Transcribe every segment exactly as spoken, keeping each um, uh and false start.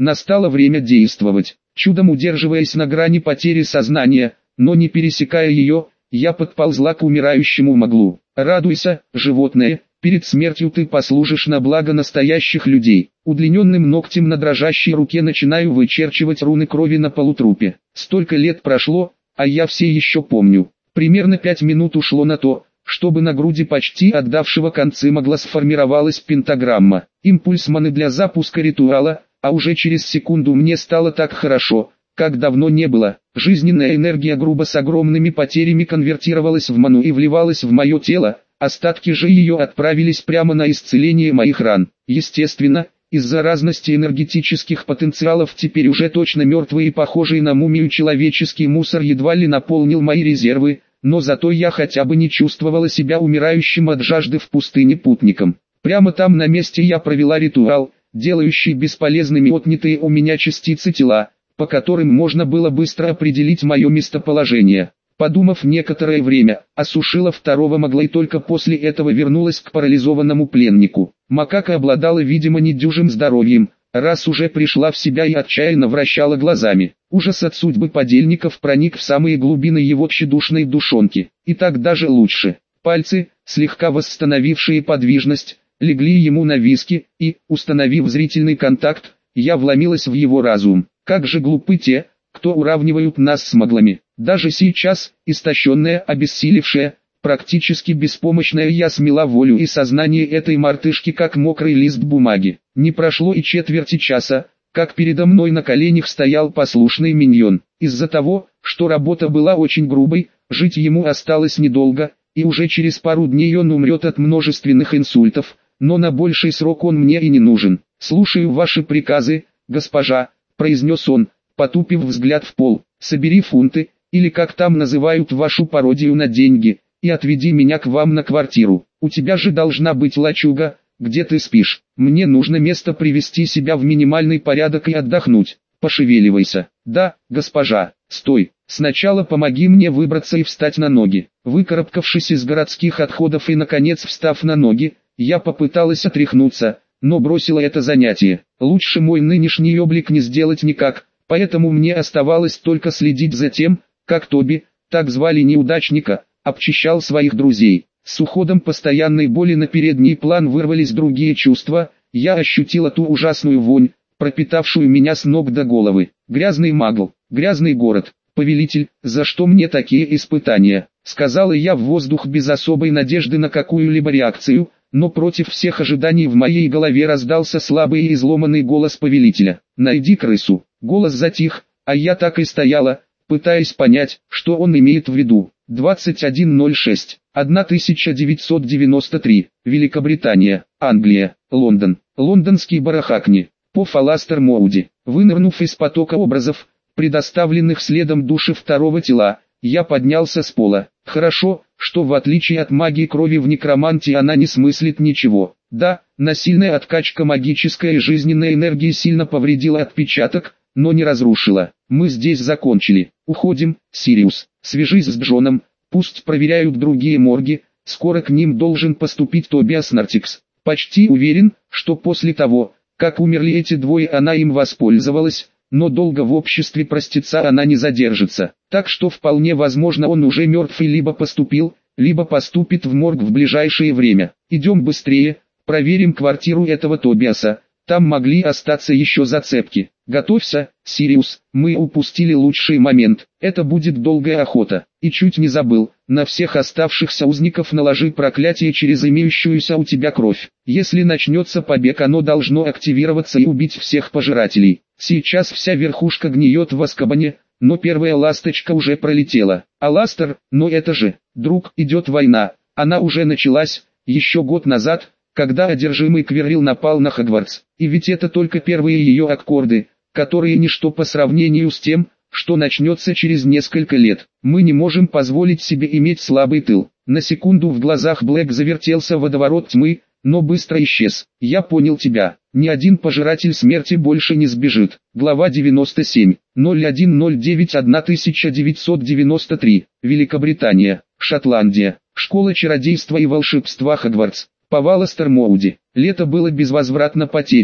Настало время действовать. Чудом удерживаясь на грани потери сознания, но не пересекая ее, я подползла к умирающему Моглу. «Радуйся, животное, перед смертью ты послужишь на благо настоящих людей». Удлиненным ногтем на дрожащей руке начинаю вычерчивать руны крови на полутрупе. Столько лет прошло, а я все еще помню. Примерно пять минут ушло на то, чтобы на груди почти отдавшего концы Могла сформировалась пентаграмма. Импульс маны для запуска ритуала, а уже через секунду мне стало так хорошо, как давно не было. Жизненная энергия грубо с огромными потерями конвертировалась в ману и вливалась в мое тело, остатки же ее отправились прямо на исцеление моих ран. Естественно, из-за разности энергетических потенциалов теперь уже точно мертвый и похожий на мумию человеческий мусор едва ли наполнил мои резервы, но зато я хотя бы не чувствовала себя умирающим от жажды в пустыне путником. Прямо там на месте я провела ритуал, делающий бесполезными отнятые у меня частицы тела, по которым можно было быстро определить мое местоположение. Подумав некоторое время, осушила второго Могла и только после этого вернулась к парализованному пленнику. Макака обладала видимо недюжим здоровьем, раз уже пришла в себя и отчаянно вращала глазами. Ужас от судьбы подельников проник в самые глубины его тщедушной душонки. И так даже лучше. Пальцы, слегка восстановившие подвижность, легли ему на виски, и, установив зрительный контакт, я вломилась в его разум. Как же глупы те, кто уравнивают нас с Моглами. Даже сейчас, истощенная, обессилевшая, практически беспомощная, я смела волю и сознание этой мартышки как мокрый лист бумаги. Не прошло и четверти часа, как передо мной на коленях стоял послушный миньон. Из-за того, что работа была очень грубой, жить ему осталось недолго, и уже через пару дней он умрет от множественных инсультов, но на больший срок он мне и не нужен. «Слушаю ваши приказы, госпожа», — произнес он, потупив взгляд в пол. «Собери фунты, или как там называют вашу пародию на деньги, и отведи меня к вам на квартиру. У тебя же должна быть лачуга, где ты спишь. Мне нужно место привести себя в минимальный порядок и отдохнуть. Пошевеливайся». «Да, госпожа». «Стой, сначала помоги мне выбраться и встать на ноги». Выкарабкавшись из городских отходов и наконец встав на ноги, я попыталась отряхнуться, но бросила это занятие. Лучше мой нынешний облик не сделать никак, поэтому мне оставалось только следить за тем, как Тоби, так звали неудачника, обчищал своих друзей. С уходом постоянной боли на передний план вырвались другие чувства, я ощутила ту ужасную вонь, пропитавшую меня с ног до головы. Грязный Могл, грязный город, повелитель, за что мне такие испытания? Сказала я в воздух без особой надежды на какую-либо реакцию, но против всех ожиданий в моей голове раздался слабый и изломанный голос повелителя. «Найди крысу». Голос затих, а я так и стояла, пытаясь понять, что он имеет в виду. двадцать один ноль шесть, тысяча девятьсот девяносто три, Великобритания, Англия, Лондон, лондонский барахакни, по Фаластер Моуди. Вынырнув из потока образов, предоставленных следом души второго тела, я поднялся с пола. Хорошо, что в отличие от магии крови в некромантии она не смыслит ничего. Да, насильная откачка магической и жизненной энергии сильно повредила отпечаток, но не разрушила. Мы здесь закончили. Уходим, Сириус. Свяжись с Джоном, пусть проверяют другие морги, скоро к ним должен поступить Тобиас Нартикс. Почти уверен, что после того, как умерли эти двое, она им воспользовалась, но долго в обществе простеца она не задержится. Так что вполне возможно он уже мертв и либо поступил, либо поступит в морг в ближайшее время. Идем быстрее, проверим квартиру этого Тобиаса, там могли остаться еще зацепки. Готовься, Сириус, мы упустили лучший момент, это будет долгая охота. И чуть не забыл, на всех оставшихся узников наложи проклятие через имеющуюся у тебя кровь. Если начнется побег, оно должно активироваться и убить всех пожирателей. Сейчас вся верхушка гниет в Азкабане, но первая ласточка уже пролетела. Аластер, но это же, друг, идет война, она уже началась, еще год назад, когда одержимый Квиррил напал на Хогвартс. И ведь это только первые ее аккорды, которые ничто по сравнению с тем, что начнется через несколько лет. Мы не можем позволить себе иметь слабый тыл. На секунду в глазах Блэк завертелся водоворот тьмы, но быстро исчез. Я понял тебя. Ни один пожиратель смерти больше не сбежит. Глава девяносто семь. ноль один ноль девять тысяча девятьсот девяносто три. Великобритания, Шотландия. Школа чародейства и волшебства Хогвартс. По Фаластер Моуди. Лето было безвозвратно потеряно.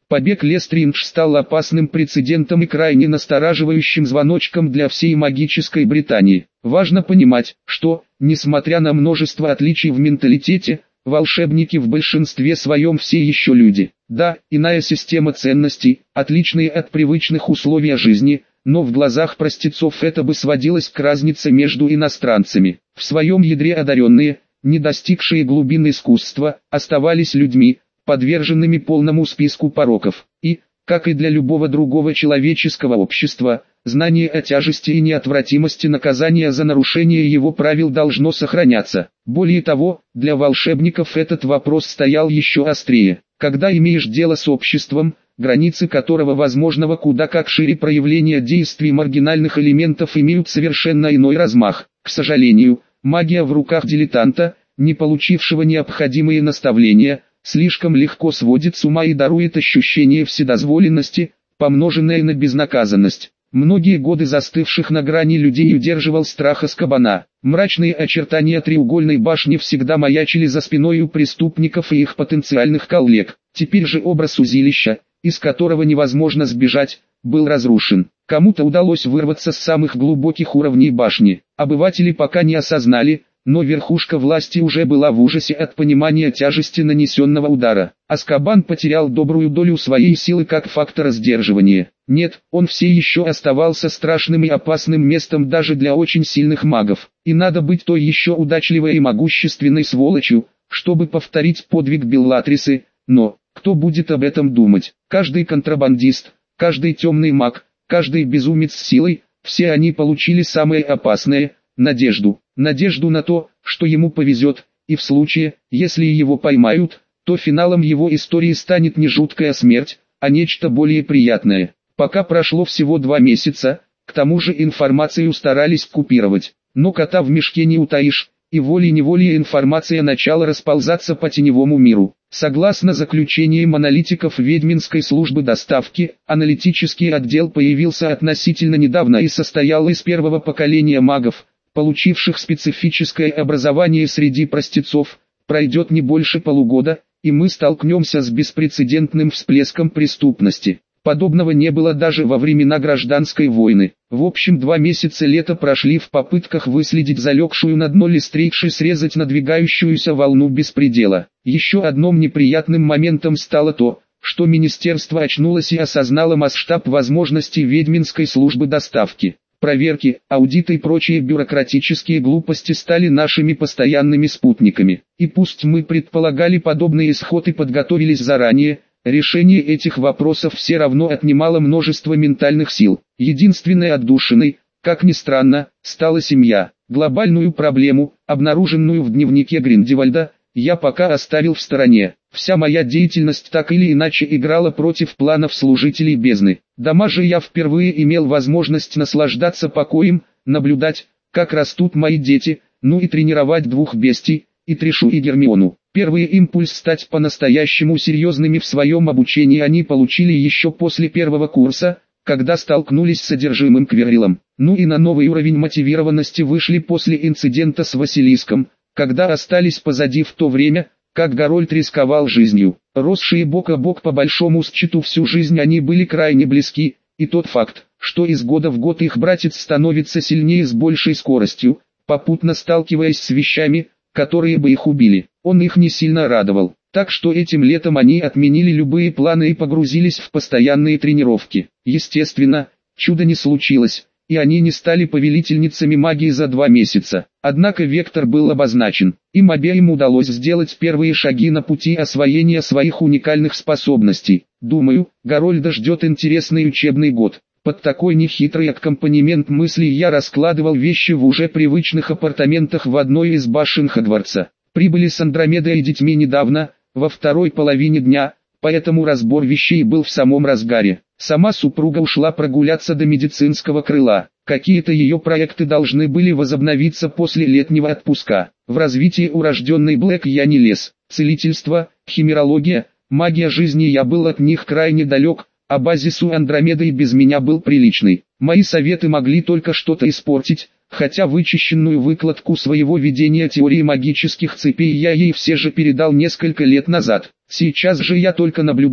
Побег Лестриндж стал опасным прецедентом и крайне настораживающим звоночком для всей магической Британии. Важно понимать, что, несмотря на множество отличий в менталитете, волшебники в большинстве своем все еще люди. Да, иная система ценностей, отличные от привычных условий жизни, но в глазах простецов это бы сводилось к разнице между иностранцами. В своем ядре одаренные, не достигшие глубин искусства, оставались людьми, подверженными полному списку пороков. И, как и для любого другого человеческого общества, знание о тяжести и неотвратимости наказания за нарушение его правил должно сохраняться. Более того, для волшебников этот вопрос стоял еще острее. Когда имеешь дело с обществом, границы которого возможного куда как шире проявления действий маргинальных элементов имеют совершенно иной размах. К сожалению, магия в руках дилетанта, не получившего необходимые наставления, слишком легко сводит с ума и дарует ощущение вседозволенности, помноженное на безнаказанность. Многие годы застывших на грани людей удерживал страх Азкабана. Мрачные очертания треугольной башни всегда маячили за спиной у преступников и их потенциальных коллег. Теперь же образ узилища, из которого невозможно сбежать, был разрушен. Кому-то удалось вырваться с самых глубоких уровней башни. Обыватели пока не осознали, но верхушка власти уже была в ужасе от понимания тяжести нанесенного удара. Азкабан потерял добрую долю своей силы как фактора сдерживания. Нет, он все еще оставался страшным и опасным местом даже для очень сильных магов. И надо быть той еще удачливой и могущественной сволочью, чтобы повторить подвиг Беллатрисы, но кто будет об этом думать? Каждый контрабандист, каждый темный маг, каждый безумец с силой, все они получили самое опасное – надежду. Надежду на то, что ему повезет, и в случае, если его поймают, то финалом его истории станет не жуткая смерть, а нечто более приятное. Пока прошло всего два месяца, к тому же информацию старались купировать. Но кота в мешке не утаишь, и волей-неволей информация начала расползаться по теневому миру. Согласно заключениям аналитиков Ведьминской службы доставки, аналитический отдел появился относительно недавно и состоял из первого поколения магов, получивших специфическое образование среди простецов. Пройдет не больше полугода, и мы столкнемся с беспрецедентным всплеском преступности. Подобного не было даже во времена гражданской войны. В общем, два месяца лета прошли в попытках выследить залегшую на дно Лестрейдж и срезать надвигающуюся волну беспредела. Еще одним неприятным моментом стало то, что министерство очнулось и осознало масштаб возможностей Ведьминской службы доставки. Проверки, аудиты и прочие бюрократические глупости стали нашими постоянными спутниками. И пусть мы предполагали подобный исход и подготовились заранее, решение этих вопросов все равно отнимало множество ментальных сил. Единственной отдушиной, как ни странно, стала семья. Глобальную проблему, обнаруженную в дневнике Гриндевальда, я пока оставил в стороне. Вся моя деятельность так или иначе играла против планов служителей бездны. Дома же я впервые имел возможность наслаждаться покоем, наблюдать, как растут мои дети, ну и тренировать двух бестий, и Тришу и Гермиону. Первый импульс стать по-настоящему серьезными в своем обучении они получили еще после первого курса, когда столкнулись с содержимым Квирриллом. Ну и на новый уровень мотивированности вышли после инцидента с Василиском, когда остались позади в то время, как Гарольд рисковал жизнью. Росшие бок о бок по большому счету всю жизнь они были крайне близки, и тот факт, что из года в год их братец становится сильнее с большей скоростью, попутно сталкиваясь с вещами, которые бы их убили, он их не сильно радовал. Так что этим летом они отменили любые планы и погрузились в постоянные тренировки. Естественно, чуда не случилось, и они не стали повелительницами магии за два месяца. Однако вектор был обозначен. Им обеим удалось сделать первые шаги на пути освоения своих уникальных способностей. Думаю, Гарольда ждет интересный учебный год. Под такой нехитрый аккомпанемент мыслей я раскладывал вещи в уже привычных апартаментах в одной из башен Хогвартса. Прибыли с Андромедой и детьми недавно, во второй половине дня, поэтому разбор вещей был в самом разгаре. Сама супруга ушла прогуляться до медицинского крыла. Какие-то ее проекты должны были возобновиться после летнего отпуска. В развитии урожденной Блэк я не лез. Целительство, химерология, магия жизни я был от них крайне далек, а базис у Андромеды и без меня был приличный. Мои советы могли только что-то испортить, хотя вычищенную выкладку своего видения теории магических цепей я ей все же передал несколько лет назад. Сейчас же я только наблюдал,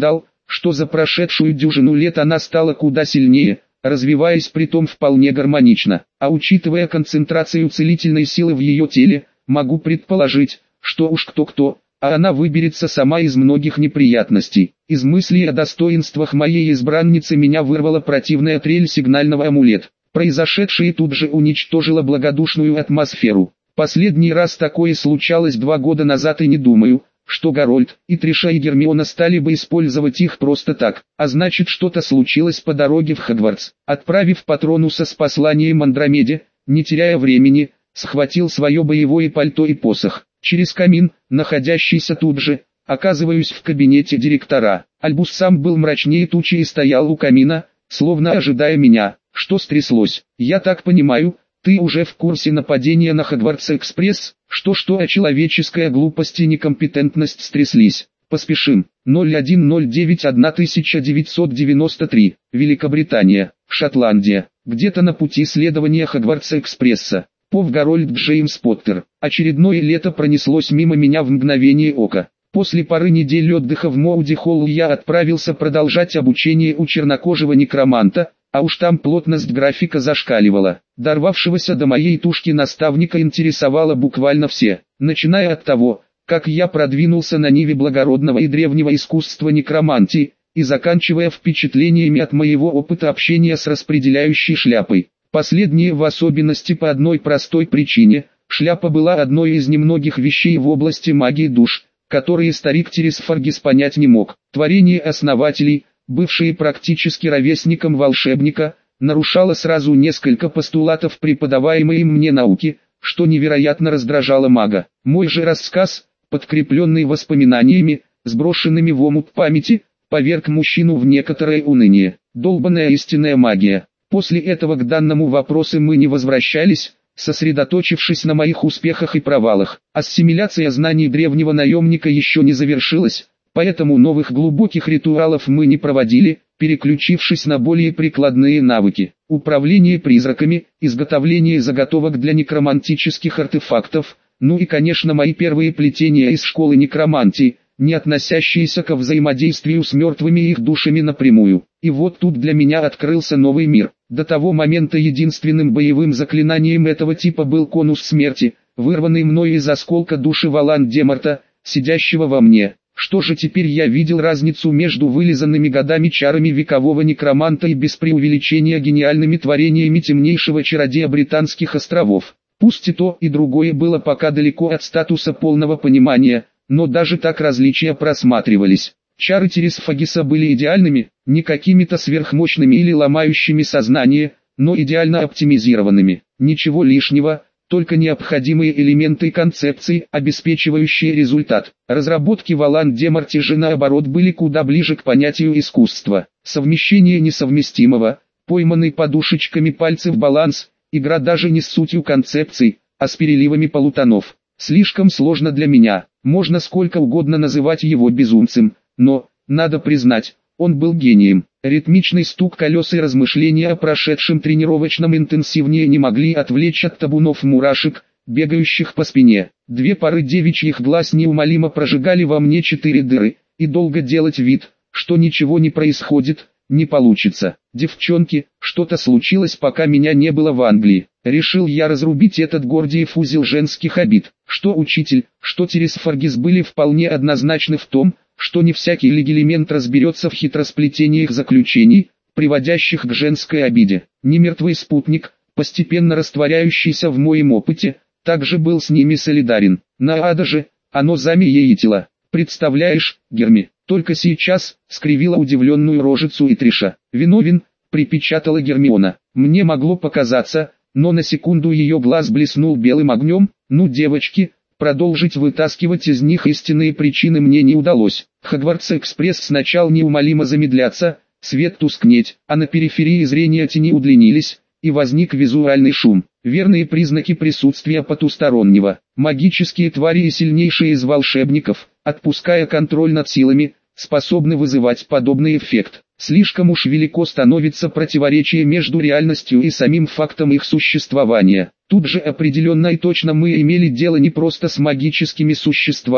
что за прошедшую дюжину лет она стала куда сильнее, развиваясь притом вполне гармонично. А учитывая концентрацию целительной силы в ее теле, могу предположить, что уж кто-кто, а она выберется сама из многих неприятностей. Из мыслей о достоинствах моей избранницы меня вырвала противная трель сигнального амулета. Произошедшее тут же уничтожило благодушную атмосферу. Последний раз такое случалось два года назад, и не думаю, что Гарольд и Триша и Гермиона стали бы использовать их просто так, а значит, что-то случилось по дороге в Хогвартс. Отправив Патронуса с посланием Андромеде, не теряя времени, схватил свое боевое пальто и посох. Через камин, находящийся тут же, оказываюсь в кабинете директора. Альбус сам был мрачнее тучи и стоял у камина, словно ожидая меня. Что стряслось? Я так понимаю, ты уже в курсе нападения на Хогвартс-экспресс? Что-что, а человеческая глупость и некомпетентность стряслись. Поспешим. ноль один ноль девять тысяча девятьсот девяносто три. Великобритания, Шотландия. Где-то на пути следования Хогвартс-экспресса. Пов Гарольд Джеймс Поттер. Очередное лето пронеслось мимо меня в мгновение ока. После пары недель отдыха в Моуди-Холл я отправился продолжать обучение у чернокожего некроманта, а уж там плотность графика зашкаливала. Дорвавшегося до моей тушки наставника интересовало буквально все, начиная от того, как я продвинулся на ниве благородного и древнего искусства некромантии, и заканчивая впечатлениями от моего опыта общения с распределяющей шляпой. Последнее в особенности по одной простой причине: шляпа была одной из немногих вещей в области магии душ, которые старик Терес Фаргис понять не мог. Творение основателей, бывшие практически ровесником волшебника, нарушало сразу несколько постулатов преподаваемой им мне науки, что невероятно раздражало мага. Мой же рассказ, подкрепленный воспоминаниями, сброшенными в омут памяти, поверг мужчину в некоторое уныние. Долбаная истинная магия. После этого к данному вопросу мы не возвращались, сосредоточившись на моих успехах и провалах. Ассимиляция знаний древнего наемника еще не завершилась, поэтому новых глубоких ритуалов мы не проводили, переключившись на более прикладные навыки. Управление призраками, изготовление заготовок для некромантических артефактов, ну и конечно мои первые плетения из школы некромантии, не относящиеся ко взаимодействию с мертвыми и их душами напрямую. И вот тут для меня открылся новый мир. До того момента единственным боевым заклинанием этого типа был конус смерти, вырванный мною из осколка души Волан-де-Морта, сидящего во мне. Что же теперь я видел разницу между вылизанными годами чарами векового некроманта и без преувеличения гениальными творениями темнейшего чародея Британских островов. Пусть и то, и другое было пока далеко от статуса полного понимания, но даже так различия просматривались. Чары Терес Фагиса были идеальными, не какими-то сверхмощными или ломающими сознание, но идеально оптимизированными. Ничего лишнего, только необходимые элементы и концепции, обеспечивающие результат. Разработки Волан-де-Морта же наоборот были куда ближе к понятию искусства. Совмещение несовместимого, пойманный подушечками пальцев баланс, игра даже не с сутью концепций, а с переливами полутонов. Слишком сложно для меня, можно сколько угодно называть его безумцем, но, надо признать, он был гением. Ритмичный стук колес и размышления о прошедшем тренировочном интенсивнее не могли отвлечь от табунов мурашек, бегающих по спине. Две пары девичьих глаз неумолимо прожигали во мне четыре дыры, и долго делать вид, что ничего не происходит, не получится. Девчонки, что-то случилось, пока меня не было в Англии. Решил я разрубить этот Гордиев узел женских обид. Что учитель, что Терес Фаргис были вполне однозначны в том, что не всякий легилемент разберется в хитросплетениях заключений, приводящих к женской обиде. Немертвый спутник, постепенно растворяющийся в моем опыте, также был с ними солидарен. Наада же, оно замеяитело. Представляешь, Герми, только сейчас, скривила удивленную рожицу и Триша. Виновен, припечатала Гермиона. Мне могло показаться, но на секунду ее глаз блеснул белым огнем. Ну, девочки, продолжить вытаскивать из них истинные причины мне не удалось. Хогвартс-экспресс сначала неумолимо замедляться, свет тускнеть, а на периферии зрения тени удлинились, и возник визуальный шум. Верные признаки присутствия потустороннего. Магические твари и сильнейшие из волшебников, отпуская контроль над силами, способны вызывать подобный эффект. Слишком уж велико становится противоречие между реальностью и самим фактом их существования. Тут же определенно и точно мы имели дело не просто с магическими существами,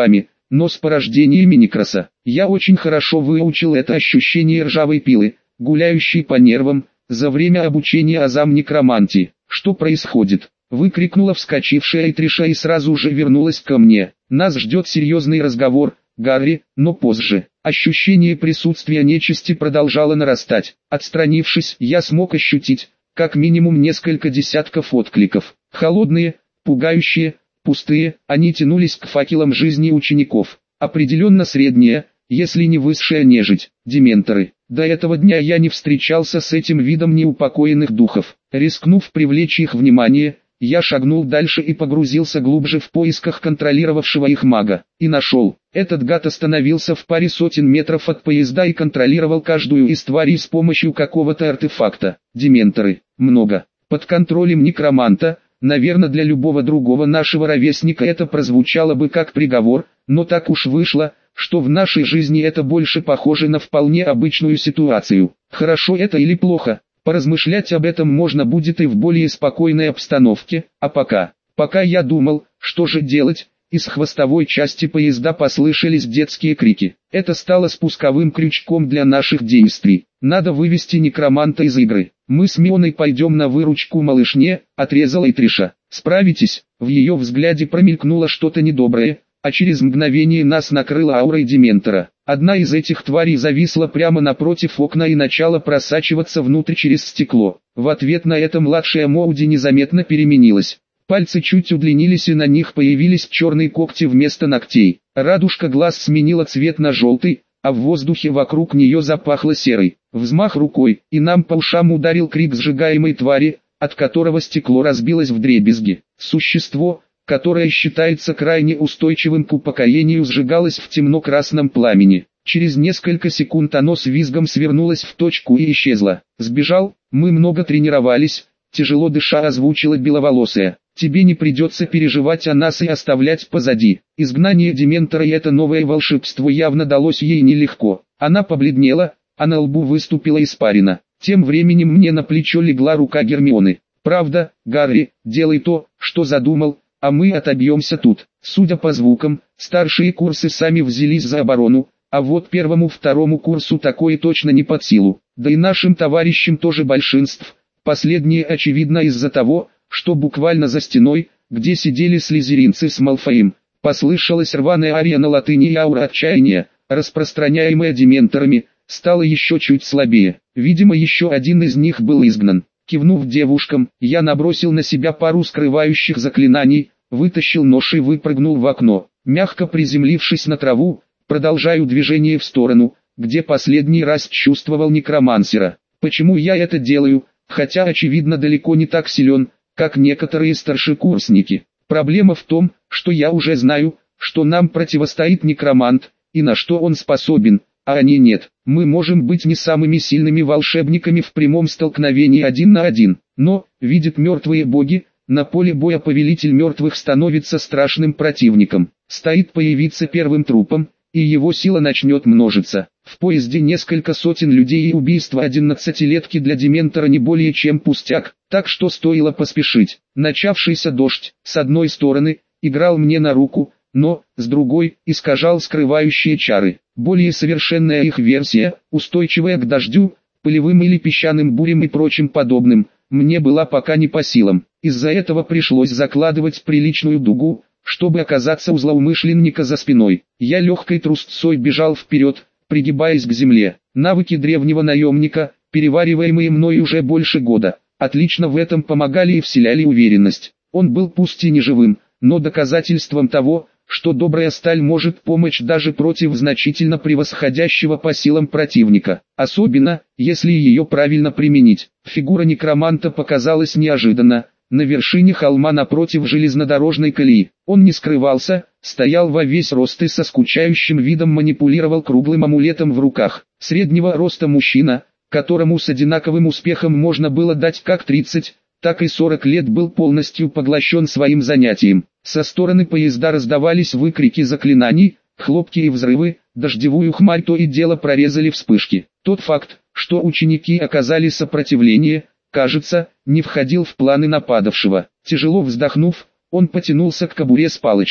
но с порождениями Некроса. Я очень хорошо выучил это ощущение ржавой пилы, гуляющей по нервам, за время обучения азам некромантии. «Что происходит?» — выкрикнула вскочившая Этриша и сразу же вернулась ко мне. «Нас ждет серьезный разговор, Гарри, но позже». Ощущение присутствия нечисти продолжало нарастать. Отстранившись, я смог ощутить, как минимум несколько десятков откликов. Холодные, пугающие, пустые, они тянулись к факелам жизни учеников. Определенно средняя, если не высшая нежить, дементоры. До этого дня я не встречался с этим видом неупокоенных духов. Рискнув привлечь их внимание, я шагнул дальше и погрузился глубже в поисках контролировавшего их мага. И нашел. Этот гад остановился в паре сотен метров от поезда и контролировал каждую из тварей с помощью какого-то артефакта. Дементоры. Много. Под контролем некроманта. Наверное, для любого другого нашего ровесника это прозвучало бы как приговор, но так уж вышло, что в нашей жизни это больше похоже на вполне обычную ситуацию. Хорошо это или плохо, поразмышлять об этом можно будет и в более спокойной обстановке, а пока, пока я думал, что же делать, из хвостовой части поезда послышались детские крики. Это стало спусковым крючком для наших действий. Надо вывести некроманта из игры. Мы с Мионой пойдем на выручку малышне, отрезала Этриша. Справитесь? В ее взгляде промелькнуло что-то недоброе, а через мгновение нас накрыла аурой дементора. Одна из этих тварей зависла прямо напротив окна и начала просачиваться внутрь через стекло. В ответ на это младшая Моуди незаметно переменилась. Пальцы чуть удлинились и на них появились черные когти вместо ногтей. Радужка глаз сменила цвет на желтый, а в воздухе вокруг нее запахло серой. Взмах рукой, и нам по ушам ударил крик сжигаемой твари, от которого стекло разбилось вдребезги. Существо, которое считается крайне устойчивым к упокоению, сжигалось в темно-красном пламени. Через несколько секунд оно с визгом свернулось в точку и исчезло. «Сбежал? Мы много тренировались», — тяжело дыша озвучила беловолосая. «Тебе не придется переживать о нас и оставлять позади». Изгнание дементора и это новое волшебство явно далось ей нелегко. Она побледнела, а на лбу выступила испарина. Тем временем мне на плечо легла рука Гермионы. «Правда, Гарри, делай то, что задумал, а мы отобьемся тут». Судя по звукам, старшие курсы сами взялись за оборону, а вот первому-второму курсу такое точно не под силу. Да и нашим товарищам тоже большинств. Последнее очевидно из-за того, что буквально за стеной, где сидели слизеринцы с Малфоем, послышалась рваная ария на латыни, и аура отчаяния, распространяемая дементорами, стала еще чуть слабее. Видимо, еще один из них был изгнан. Кивнув девушкам, я набросил на себя пару скрывающих заклинаний, вытащил нож и выпрыгнул в окно. Мягко приземлившись на траву, продолжаю движение в сторону, где последний раз чувствовал некромансера. Почему я это делаю, хотя очевидно далеко не так силен, как некоторые старшекурсники? Проблема в том, что я уже знаю, что нам противостоит некромант, и на что он способен, а они нет. Мы можем быть не самыми сильными волшебниками в прямом столкновении один на один, но, видят мертвые боги, на поле боя повелитель мертвых становится страшным противником. Стоит появиться первым трупом, и его сила начнет множиться. В поезде несколько сотен людей, и убийство одиннадцатилетки для дементора не более чем пустяк, так что стоило поспешить. Начавшийся дождь, с одной стороны, играл мне на руку, но, с другой, искажал скрывающие чары. Более совершенная их версия, устойчивая к дождю, пылевым или песчаным бурям и прочим подобным, мне была пока не по силам. Из-за этого пришлось закладывать приличную дугу, чтобы оказаться у злоумышленника за спиной. Я легкой трусцой бежал вперед, пригибаясь к земле. Навыки древнего наемника, перевариваемые мной уже больше года, отлично в этом помогали и вселяли уверенность. Он был пусть и не живым, но доказательством того, что добрая сталь может помочь даже против значительно превосходящего по силам противника. Особенно, если ее правильно применить. Фигура некроманта показалась неожиданно. На вершине холма напротив железнодорожной колеи. Он не скрывался, стоял во весь рост и со скучающим видом манипулировал круглым амулетом в руках. Среднего роста мужчина, которому с одинаковым успехом можно было дать как тридцать, так и сорок лет, был полностью поглощен своим занятием. Со стороны поезда раздавались выкрики заклинаний, хлопки и взрывы, дождевую хмарь то и дело прорезали вспышки. Тот факт, что ученики оказали сопротивление, кажется, не входил в планы нападавшего. Тяжело вздохнув, он потянулся к кобуре с палочкой.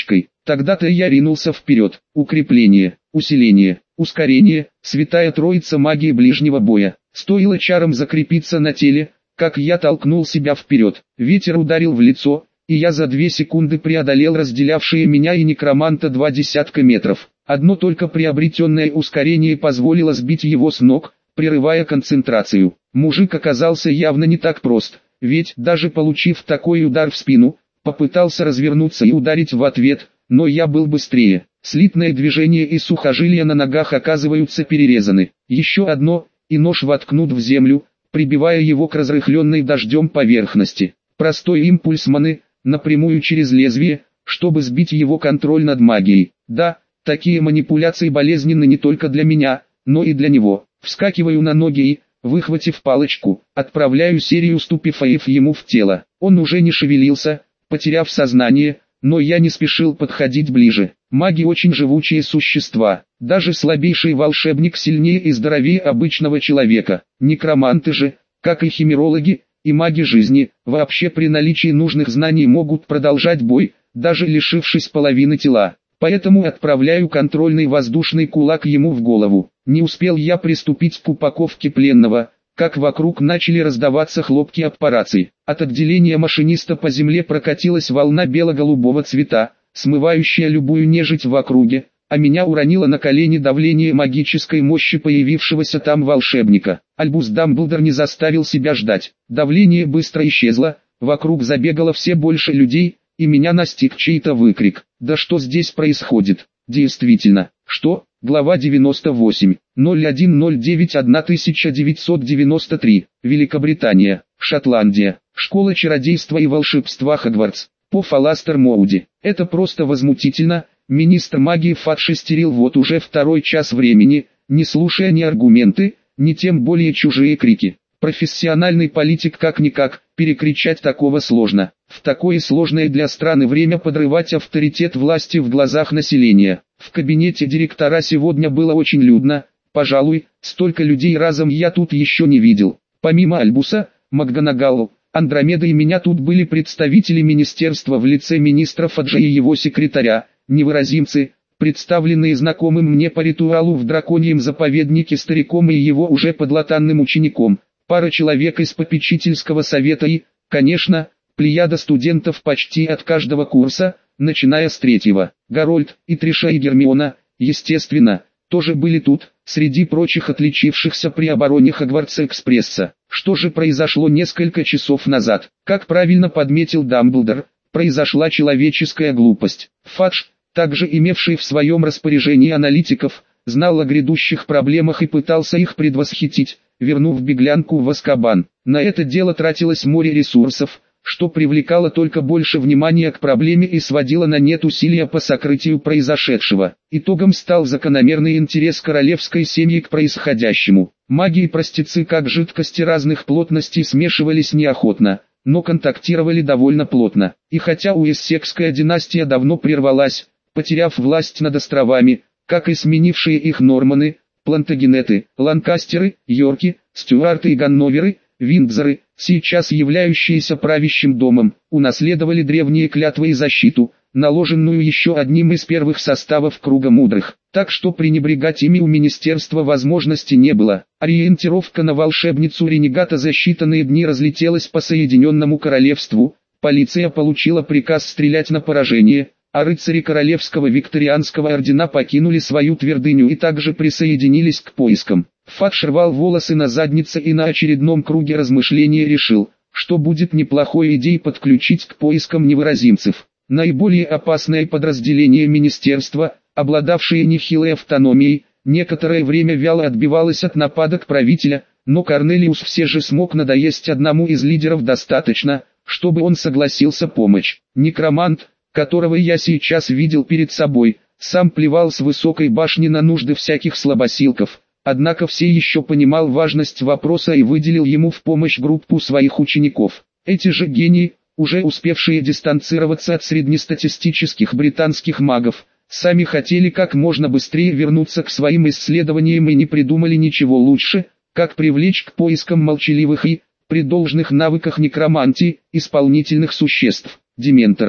Тогда-то я ринулся вперед. Укрепление, усиление, ускорение, святая троица магии ближнего боя. Стоило чарам закрепиться на теле, как я толкнул себя вперед. Ветер ударил в лицо, и я за две секунды преодолел разделявшие меня и некроманта два десятка метров. Одно только приобретенное ускорение позволило сбить его с ног, прерывая концентрацию. Мужик оказался явно не так прост, ведь, даже получив такой удар в спину, попытался развернуться и ударить в ответ, но я был быстрее. Слитное движение и сухожилия на ногах оказываются перерезаны. Еще одно, и нож воткнут в землю, прибивая его к разрыхленной дождем поверхности. Простой импульс маны, напрямую через лезвие, чтобы сбить его контроль над магией. Да, такие манипуляции болезненны не только для меня, но и для него. Вскакиваю на ноги и, выхватив палочку, отправляю серию ступифаев ему в тело. Он уже не шевелился, потеряв сознание, но я не спешил подходить ближе. Маги очень живучие существа. Даже слабейший волшебник сильнее и здоровее обычного человека. Некроманты же, как и химерологи, и маги жизни, вообще при наличии нужных знаний могут продолжать бой, даже лишившись половины тела. Поэтому отправляю контрольный воздушный кулак ему в голову. Не успел я приступить к упаковке пленного, как вокруг начали раздаваться хлопки аппараций. От отделения машиниста по земле прокатилась волна бело-голубого цвета, смывающая любую нежить в округе, а меня уронило на колени давление магической мощи появившегося там волшебника. Альбус Дамблдор не заставил себя ждать. Давление быстро исчезло, вокруг забегало все больше людей, и меня настиг чей-то выкрик. Да что здесь происходит? Действительно, что? Глава девяносто восемь, ноль один ноль девять тысяча девятьсот девяносто три, Великобритания, Шотландия, Школа чародейства и волшебства Хогвартс, по Фаластер Моуди. Это просто возмутительно, министр магии Фат шестерил вот уже второй час времени, не слушая ни аргументы, ни тем более чужие крики. Профессиональный политик как-никак, перекричать такого сложно. В такое сложное для страны время подрывать авторитет власти в глазах населения. В кабинете директора сегодня было очень людно, пожалуй, столько людей разом я тут еще не видел. Помимо Альбуса, МакГонагалл, Андромеда и меня тут были представители министерства в лице министра Фаджа и его секретаря, невыразимцы, представленные знакомым мне по ритуалу в драконьем заповеднике стариком и его уже подлатанным учеником, пара человек из попечительского совета и, конечно, плеяда студентов почти от каждого курса, начиная с третьего. Гарольд и Триша и Гермиона, естественно, тоже были тут, среди прочих отличившихся при обороне Хогвартс-экспресса. Что же произошло несколько часов назад? Как правильно подметил Дамблдор, произошла человеческая глупость. Фадж, также имевший в своем распоряжении аналитиков, знал о грядущих проблемах и пытался их предвосхитить, вернув беглянку в Азкабан. На это дело тратилось море ресурсов, что привлекало только больше внимания к проблеме и сводило на нет усилия по сокрытию произошедшего. Итогом стал закономерный интерес королевской семьи к происходящему. Маги и простецы как жидкости разных плотностей смешивались неохотно, но контактировали довольно плотно. И хотя уэссекская династия давно прервалась, потеряв власть над островами, как и сменившие их Норманы, Плантагенеты, Ланкастеры, Йорки, Стюарты и Ганноверы, Виндзоры, сейчас являющиеся правящим домом, унаследовали древние клятвы и защиту, наложенную еще одним из первых составов Круга Мудрых, так что пренебрегать ими у министерства возможности не было. Ориентировка на волшебницу-ренегата за считанные дни разлетелась по Соединенному Королевству, полиция получила приказ стрелять на поражение, а рыцари Королевского Викторианского ордена покинули свою твердыню и также присоединились к поискам. Фадж рвал волосы на заднице и на очередном круге размышления решил, что будет неплохой идеей подключить к поискам невыразимцев. Наиболее опасное подразделение министерства, обладавшее нехилой автономией, некоторое время вяло отбивалось от нападок правителя, но Корнелиус все же смог надоесть одному из лидеров достаточно, чтобы он согласился помочь. Некромант, которого я сейчас видел перед собой, сам плевал с высокой башни на нужды всяких слабосилков, однако все еще понимал важность вопроса и выделил ему в помощь группу своих учеников. Эти же гении, уже успевшие дистанцироваться от среднестатистических британских магов, сами хотели как можно быстрее вернуться к своим исследованиям и не придумали ничего лучше, как привлечь к поискам молчаливых и, при должных навыках некромантии, исполнительных существ, дементоров.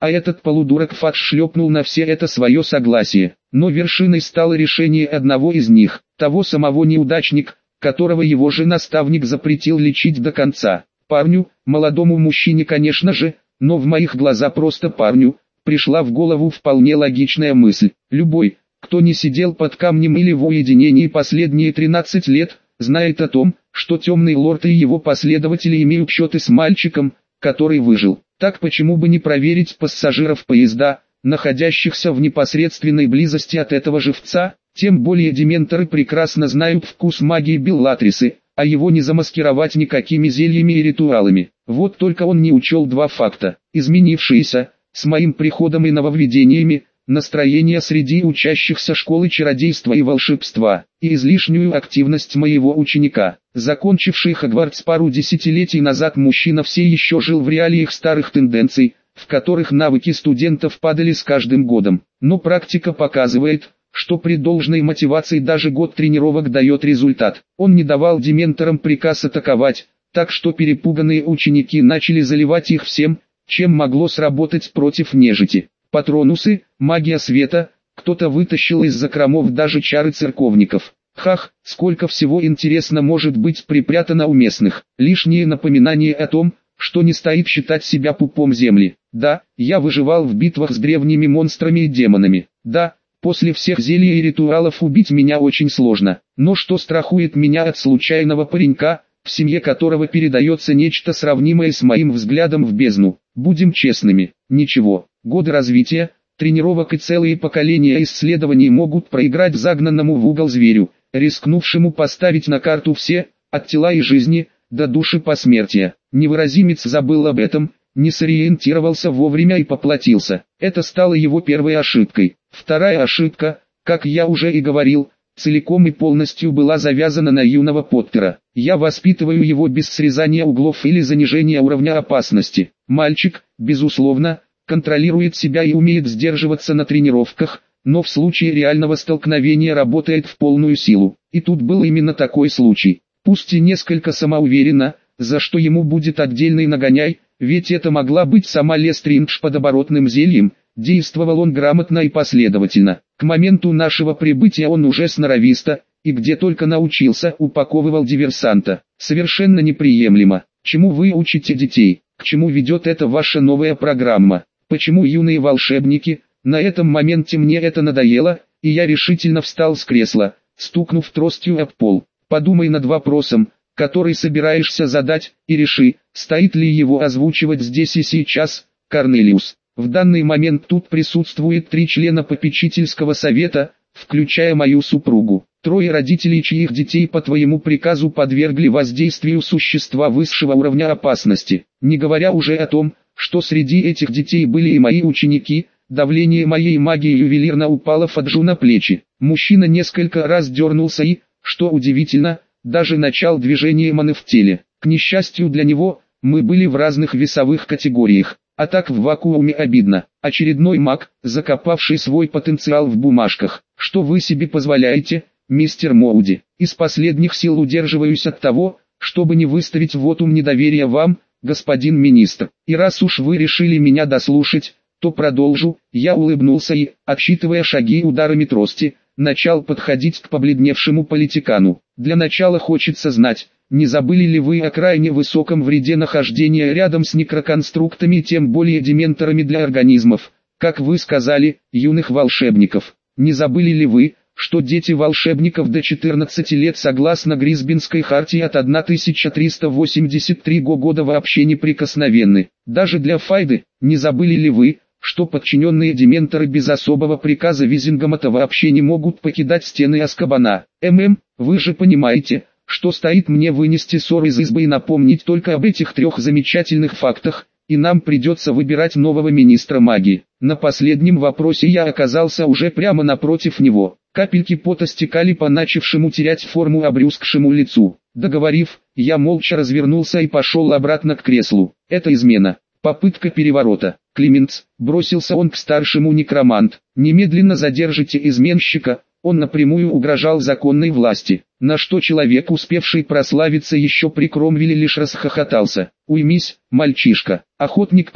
а этот полудурок Фадж шлепнул на все это свое согласие. Но вершиной стало решение одного из них, того самого неудачник, которого его же наставник запретил лечить до конца. Парню, молодому мужчине конечно же, но в моих глазах просто парню, пришла в голову вполне логичная мысль. Любой, кто не сидел под камнем или в уединении последние тринадцать лет, знает о том, что темный лорд и его последователи имеют счеты с мальчиком, который выжил. Так почему бы не проверить пассажиров поезда, находящихся в непосредственной близости от этого живца? Тем более дементоры прекрасно знают вкус магии Беллатрисы, а его не замаскировать никакими зельями и ритуалами. Вот только он не учел два факта, изменившиеся, с моим приходом и нововведениями, настроение среди учащихся школы чародейства и волшебства, и излишнюю активность моего ученика. Закончивший Хогвартс пару десятилетий назад мужчина все еще жил в реалиях старых тенденций, в которых навыки студентов падали с каждым годом. Но практика показывает, что при должной мотивации даже год тренировок дает результат. Он не давал дементорам приказ атаковать, так что перепуганные ученики начали заливать их всем, чем могло сработать против нежити. Патронусы, магия света, кто-то вытащил из закромов даже чары церковников. Хах, сколько всего интересно может быть припрятано у местных. Лишнее напоминание о том, что не стоит считать себя пупом земли. Да, я выживал в битвах с древними монстрами и демонами. Да, после всех зелий и ритуалов убить меня очень сложно. Но что страхует меня от случайного паренька, в семье которого передается нечто сравнимое с моим взглядом в бездну? Будем честными, ничего. Годы развития, тренировок и целые поколения исследований могут проиграть загнанному в угол зверю, рискнувшему поставить на карту все, от тела и жизни, до души посмертия. Невыразимец забыл об этом, не сориентировался вовремя и поплатился. Это стало его первой ошибкой. Вторая ошибка, как я уже и говорил, целиком и полностью была завязана на юного Поттера. Я воспитываю его без срезания углов или занижения уровня опасности. Мальчик, безусловно, контролирует себя и умеет сдерживаться на тренировках, но в случае реального столкновения работает в полную силу. И тут был именно такой случай. Пусть и несколько самоуверенно, за что ему будет отдельный нагоняй, ведь это могла быть сама Лестриндж под оборотным зельем. Действовал он грамотно и последовательно. К моменту нашего прибытия он уже сноровисто, и где только научился, упаковывал диверсанта. Совершенно неприемлемо. Чему вы учите детей? К чему ведет эта ваша новая программа? Почему юные волшебники? На этом моменте мне это надоело, и я решительно встал с кресла, стукнув тростью об пол. Подумай над вопросом, который собираешься задать, и реши, стоит ли его озвучивать здесь и сейчас, Корнелиус. В данный момент тут присутствует три члена попечительского совета, включая мою супругу. Трое родителей, чьих детей по твоему приказу подвергли воздействию существа высшего уровня опасности. Не говоря уже о том, что среди этих детей были и мои ученики, давление моей магии ювелирно упало Фаджу на плечи. Мужчина несколько раз дернулся и, что удивительно, даже начал движение маны в теле. К несчастью для него, мы были в разных весовых категориях. А так в вакууме обидно. Очередной маг, закопавший свой потенциал в бумажках. Что вы себе позволяете, мистер Моуди? Из последних сил удерживаюсь от того, чтобы не выставить вотум недоверия вам, господин министр. И раз уж вы решили меня дослушать, то продолжу. Я улыбнулся и, отсчитывая шаги ударами трости, начал подходить к побледневшему политикану. Для начала хочется знать, не забыли ли вы о крайне высоком вреде нахождения рядом с некроконструктами, тем более дементорами для организмов, как вы сказали, юных волшебников? Не забыли ли вы, что дети волшебников до четырнадцати лет согласно Грисбинской хартии от тысяча триста восемьдесят третьего года вообще неприкосновенны? Даже для Файды, не забыли ли вы, что подчиненные дементоры без особого приказа Визингомота вообще не могут покидать стены Азкабана? ММ, вы же понимаете, что стоит мне вынести ссор из избы и напомнить только об этих трех замечательных фактах, и нам придется выбирать нового министра магии. На последнем вопросе я оказался уже прямо напротив него. Капельки пота стекали по начавшему терять форму обрюзгшему лицу. Договорив, я молча развернулся и пошел обратно к креслу. Это измена. Попытка переворота. Клеменц, бросился он к старшему некромант. Немедленно задержите изменщика. Он напрямую угрожал законной власти, на что человек, успевший прославиться еще при Кромвеле, лишь расхохотался. Уймись, мальчишка, охотник прав.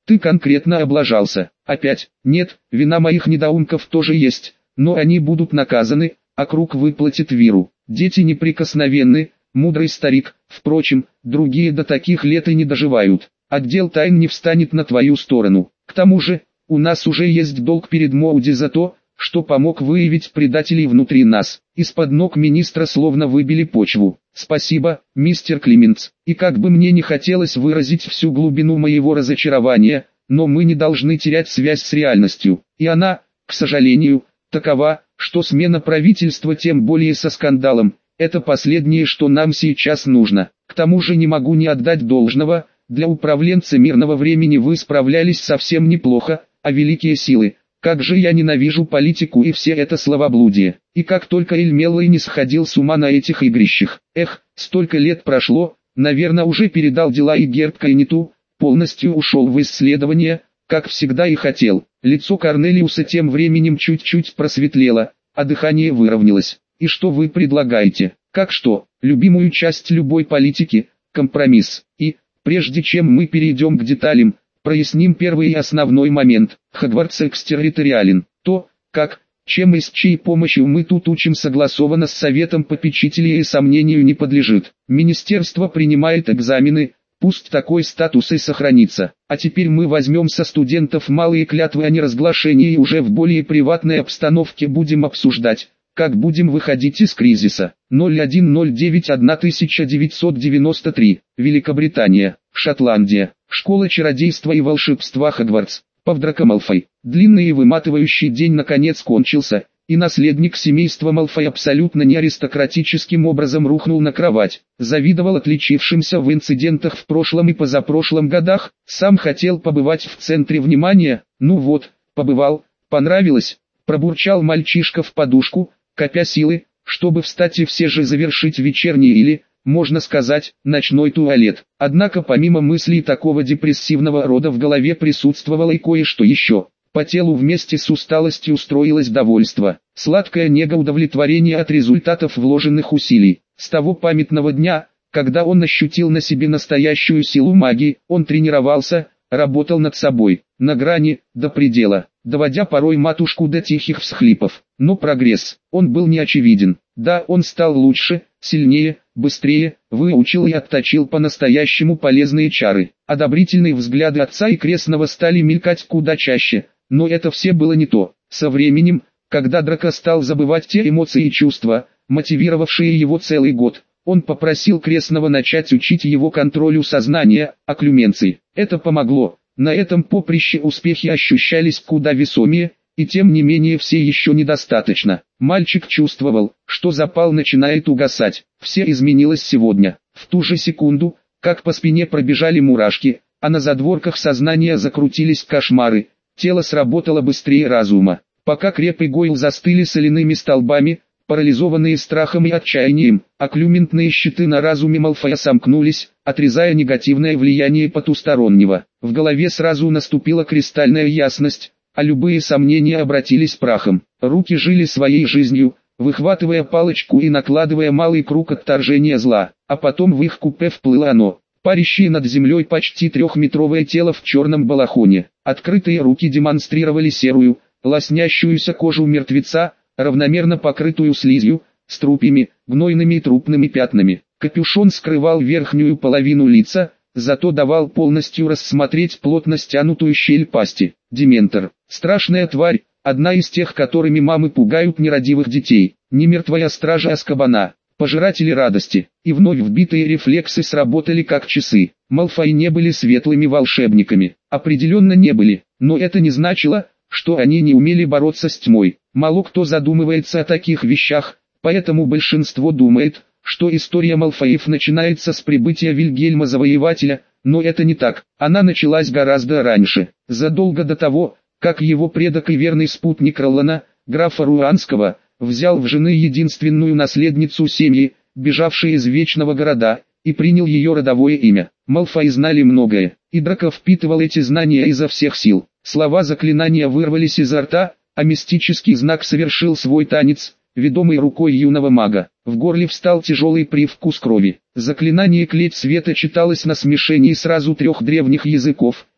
Ты конкретно облажался. Опять, нет, вина моих недоумков тоже есть, но они будут наказаны, а круг выплатит виру. Дети неприкосновенны, мудрый старик, впрочем, другие до таких лет и не доживают. Отдел тайн не встанет на твою сторону. К тому же, у нас уже есть долг перед Моуди за то, что помог выявить предателей внутри нас. Из-под ног министра словно выбили почву. Спасибо, мистер Климентс. И как бы мне не хотелось выразить всю глубину моего разочарования, но мы не должны терять связь с реальностью. И она, к сожалению, такова, что смена правительства, тем более со скандалом, это последнее, что нам сейчас нужно. К тому же не могу не отдать должного, для управленца мирного времени вы справлялись совсем неплохо, а великие силы, как же я ненавижу политику и все это словоблудие. И как только Эль Меллой не сходил с ума на этих игрищах. Эх, столько лет прошло, наверное уже передал дела и герб Кайниту, полностью ушел в исследование, как всегда и хотел. Лицо Корнелиуса тем временем чуть-чуть просветлело, а дыхание выровнялось. И что вы предлагаете? Как что? Любимую часть любой политики – компромисс. И, прежде чем мы перейдем к деталям, проясним первый и основной момент. Хогвартс экстерриториален. То, как, чем и с чьей помощью мы тут учим, согласовано с Советом Попечителей и сомнению не подлежит. Министерство принимает экзамены, пусть такой статус и сохранится. А теперь мы возьмем со студентов малые клятвы о неразглашении и уже в более приватной обстановке будем обсуждать, как будем выходить из кризиса. ноль один ноль девять тысяча девятьсот девяносто три. Великобритания, Шотландия. Школа чародейства и волшебства Хогвартс. Павдрако Малфой. Длинный и выматывающий день наконец кончился, и наследник семейства Малфой абсолютно не аристократическим образом рухнул на кровать. Завидовал отличившимся в инцидентах в прошлом и позапрошлом годах, сам хотел побывать в центре внимания. Ну вот, побывал, понравилось, пробурчал мальчишка в подушку, копя силы, чтобы встать и все же завершить вечерний или, можно сказать, ночной туалет. Однако помимо мыслей такого депрессивного рода в голове присутствовало и кое-что еще. По телу вместе с усталостью устроилось довольство, сладкая нега удовлетворения от результатов вложенных усилий. С того памятного дня, когда он ощутил на себе настоящую силу магии, он тренировался, работал над собой, на грани, до предела, доводя порой матушку до тихих всхлипов. Но прогресс, он был неочевиден. Да, он стал лучше, сильнее, быстрее, выучил и отточил по-настоящему полезные чары. Одобрительные взгляды отца и крестного стали мелькать куда чаще, но это все было не то. Со временем, когда Драко стал забывать те эмоции и чувства, мотивировавшие его целый год, он попросил крестного начать учить его контролю сознания, окклюменции. Это помогло. На этом поприще успехи ощущались куда весомее, и тем не менее все еще недостаточно. Мальчик чувствовал, что запал начинает угасать. Все изменилось сегодня. В ту же секунду, как по спине пробежали мурашки, а на задворках сознания закрутились кошмары, тело сработало быстрее разума. Пока Креп и Гойл застыли соляными столбами, парализованные страхом и отчаянием, окклюментные щиты на разуме Малфоя сомкнулись, отрезая негативное влияние потустороннего. В голове сразу наступила кристальная ясность, а любые сомнения обратились прахом. Руки жили своей жизнью, выхватывая палочку и накладывая малый круг отторжения зла, а потом в их купе вплыло оно. Парящее над землей почти трехметровое тело в черном балахоне. Открытые руки демонстрировали серую, лоснящуюся кожу мертвеца, равномерно покрытую слизью, с трупями, гнойными и трупными пятнами. Капюшон скрывал верхнюю половину лица, зато давал полностью рассмотреть плотно стянутую щель пасти. Дементор. Страшная тварь, одна из тех, которыми мамы пугают нерадивых детей. Не мертвая стража Азкабана. Пожиратели радости. И вновь вбитые рефлексы сработали как часы. Малфои не были светлыми волшебниками. Определенно не были. Но это не значило, что они не умели бороться с тьмой. Мало кто задумывается о таких вещах, поэтому большинство думает, что история Малфоев начинается с прибытия Вильгельма Завоевателя, но это не так. Она началась гораздо раньше, задолго до того, как его предок и верный спутник Ролана, графа Руанского, взял в жены единственную наследницу семьи, бежавшей из Вечного Города, и принял ее родовое имя. Малфои знали многое, и Драко впитывал эти знания изо всех сил. Слова заклинания вырвались изо рта, а мистический знак совершил свой танец, ведомый рукой юного мага. В горле встал тяжелый привкус крови. Заклинание «Клеть света» читалось на смешении сразу трех древних языков,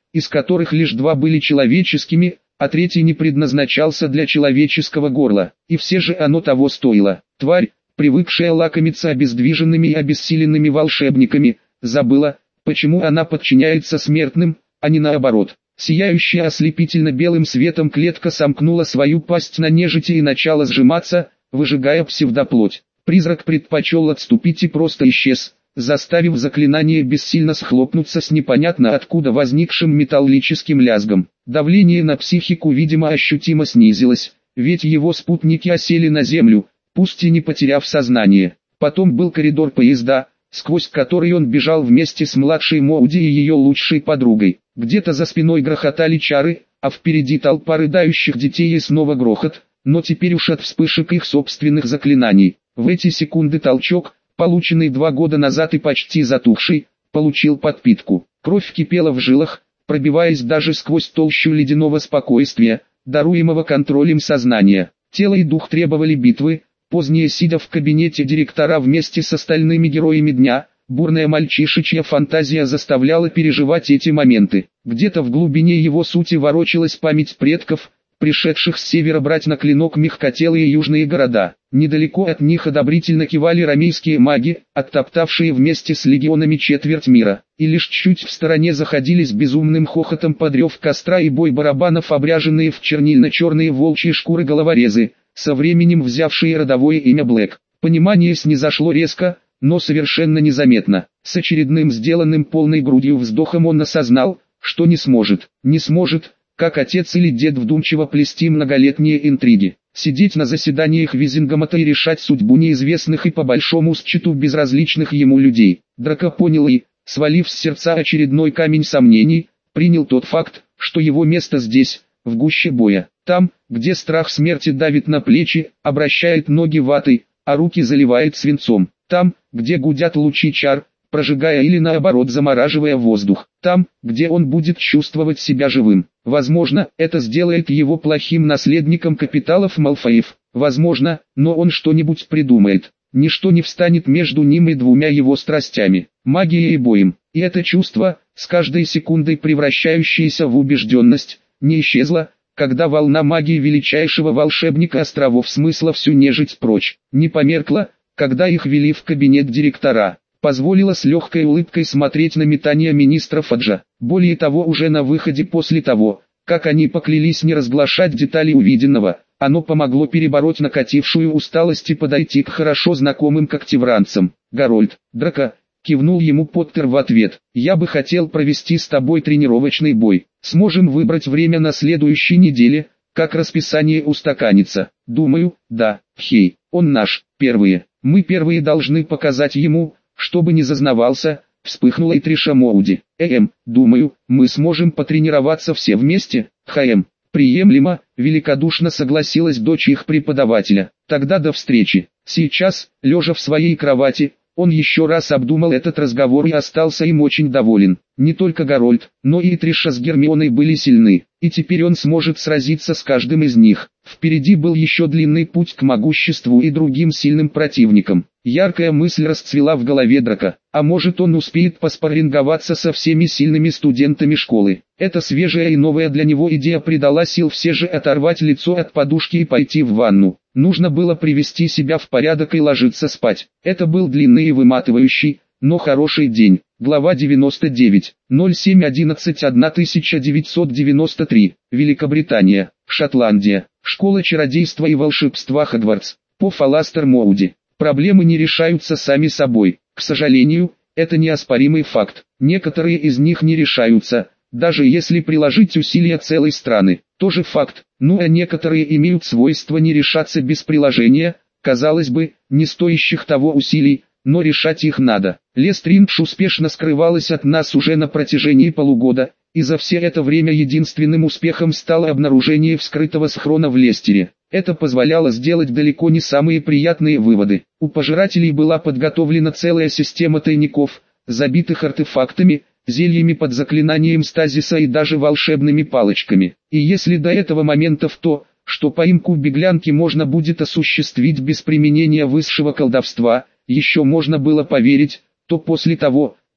из которых лишь два были человеческими, а третий не предназначался для человеческого горла, и все же оно того стоило. Тварь, привыкшая лакомиться обездвиженными и обессиленными волшебниками, забыла, почему она подчиняется смертным, а не наоборот. Сияющая ослепительно белым светом клетка сомкнула свою пасть на нежити и начала сжиматься, выжигая псевдоплоть. Призрак предпочел отступить и просто исчез, заставив заклинание бессильно схлопнуться с непонятно откуда возникшим металлическим лязгом. Давление на психику, видимо, ощутимо снизилось, ведь его спутники осели на землю, пусть и не потеряв сознание. Потом был коридор поезда, сквозь который он бежал вместе с младшей Моуди и ее лучшей подругой. Где-то за спиной грохотали чары, а впереди толпа рыдающих детей и снова грохот, но теперь уж от вспышек их собственных заклинаний. В эти секунды толчок, полученный два года назад и почти затухший, получил подпитку. Кровь кипела в жилах, пробиваясь даже сквозь толщу ледяного спокойствия, даруемого контролем сознания. Тело и дух требовали битвы. Позднее, сидя в кабинете директора вместе с остальными героями дня, бурная мальчишечья фантазия заставляла переживать эти моменты. Где-то в глубине его сути ворочалась память предков, пришедших с севера брать на клинок мягкотелые южные города. Недалеко от них одобрительно кивали ромейские маги, оттоптавшие вместе с легионами четверть мира, и лишь чуть в стороне заходились безумным хохотом под рев костра и бой барабанов обряженные в чернильно-черные волчьи шкуры головорезы, со временем взявшие родовое имя Блэк. Понимание снизошло резко, но совершенно незаметно. С очередным сделанным полной грудью вздохом он осознал, что не сможет, не сможет, как отец или дед вдумчиво плести многолетние интриги, сидеть на заседаниях Визингамата и решать судьбу неизвестных и по большому счету безразличных ему людей. Драко понял и, свалив с сердца очередной камень сомнений, принял тот факт, что его место здесь, в гуще боя. Там, где страх смерти давит на плечи, обращает ноги ватой, а руки заливает свинцом. Там, где гудят лучи чар, прожигая или наоборот замораживая воздух. Там, где он будет чувствовать себя живым. Возможно, это сделает его плохим наследником капиталов Малфоев. Возможно, но он что-нибудь придумает. Ничто не встанет между ним и двумя его страстями – магией и боем. И это чувство, с каждой секундой превращающееся в убежденность, не исчезло, когда волна магии величайшего волшебника островов смысла всю нежить прочь, не померкла, когда их вели в кабинет директора, позволила с легкой улыбкой смотреть на метание министра Фаджа. Более того, уже на выходе после того, как они поклялись не разглашать детали увиденного, оно помогло перебороть накатившую усталость и подойти к хорошо знакомым когтевранцам. «Гарольд, Драко», — кивнул ему Поттер в ответ, — «я бы хотел провести с тобой тренировочный бой. Сможем выбрать время на следующей неделе, как расписание устаканится». «Думаю, да, Хей, он наш, первые. Мы первые должны показать ему, чтобы не зазнавался», — вспыхнула и Триша Моуди. «Эм, думаю, мы сможем потренироваться все вместе, Хэм». «Приемлемо», — великодушно согласилась дочь их преподавателя. «Тогда до встречи». Сейчас, лежа в своей кровати, он еще раз обдумал этот разговор и остался им очень доволен. Не только Гарольд, но и Триша с Гермионой были сильны, и теперь он сможет сразиться с каждым из них. Впереди был еще длинный путь к могуществу и другим сильным противникам. Яркая мысль расцвела в голове Драко. А может, он успеет поспарринговаться со всеми сильными студентами школы. Эта свежая и новая для него идея придала сил все же оторвать лицо от подушки и пойти в ванну. Нужно было привести себя в порядок и ложиться спать. Это был длинный и выматывающий, но хороший день. Глава девяносто девять. ноль семь одиннадцать тысяча девятьсот девяносто три. Великобритания, Шотландия. Школа чародейства и волшебства Хогвартс. По Аластер Моуди. Проблемы не решаются сами собой. К сожалению, это неоспоримый факт. Некоторые из них не решаются, даже если приложить усилия целой страны. Тоже факт. Ну а некоторые имеют свойство не решаться без приложения, казалось бы, не стоящих того усилий, но решать их надо. Лестриндж успешно скрывалась от нас уже на протяжении полугода, и за все это время единственным успехом стало обнаружение вскрытого схрона в Лестере. Это позволяло сделать далеко не самые приятные выводы. У пожирателей была подготовлена целая система тайников, забитых артефактами, зельями под заклинанием стазиса и даже волшебными палочками. И если до этого момента в то, что поимку беглянки можно будет осуществить без применения высшего колдовства, еще можно было поверить, то после того,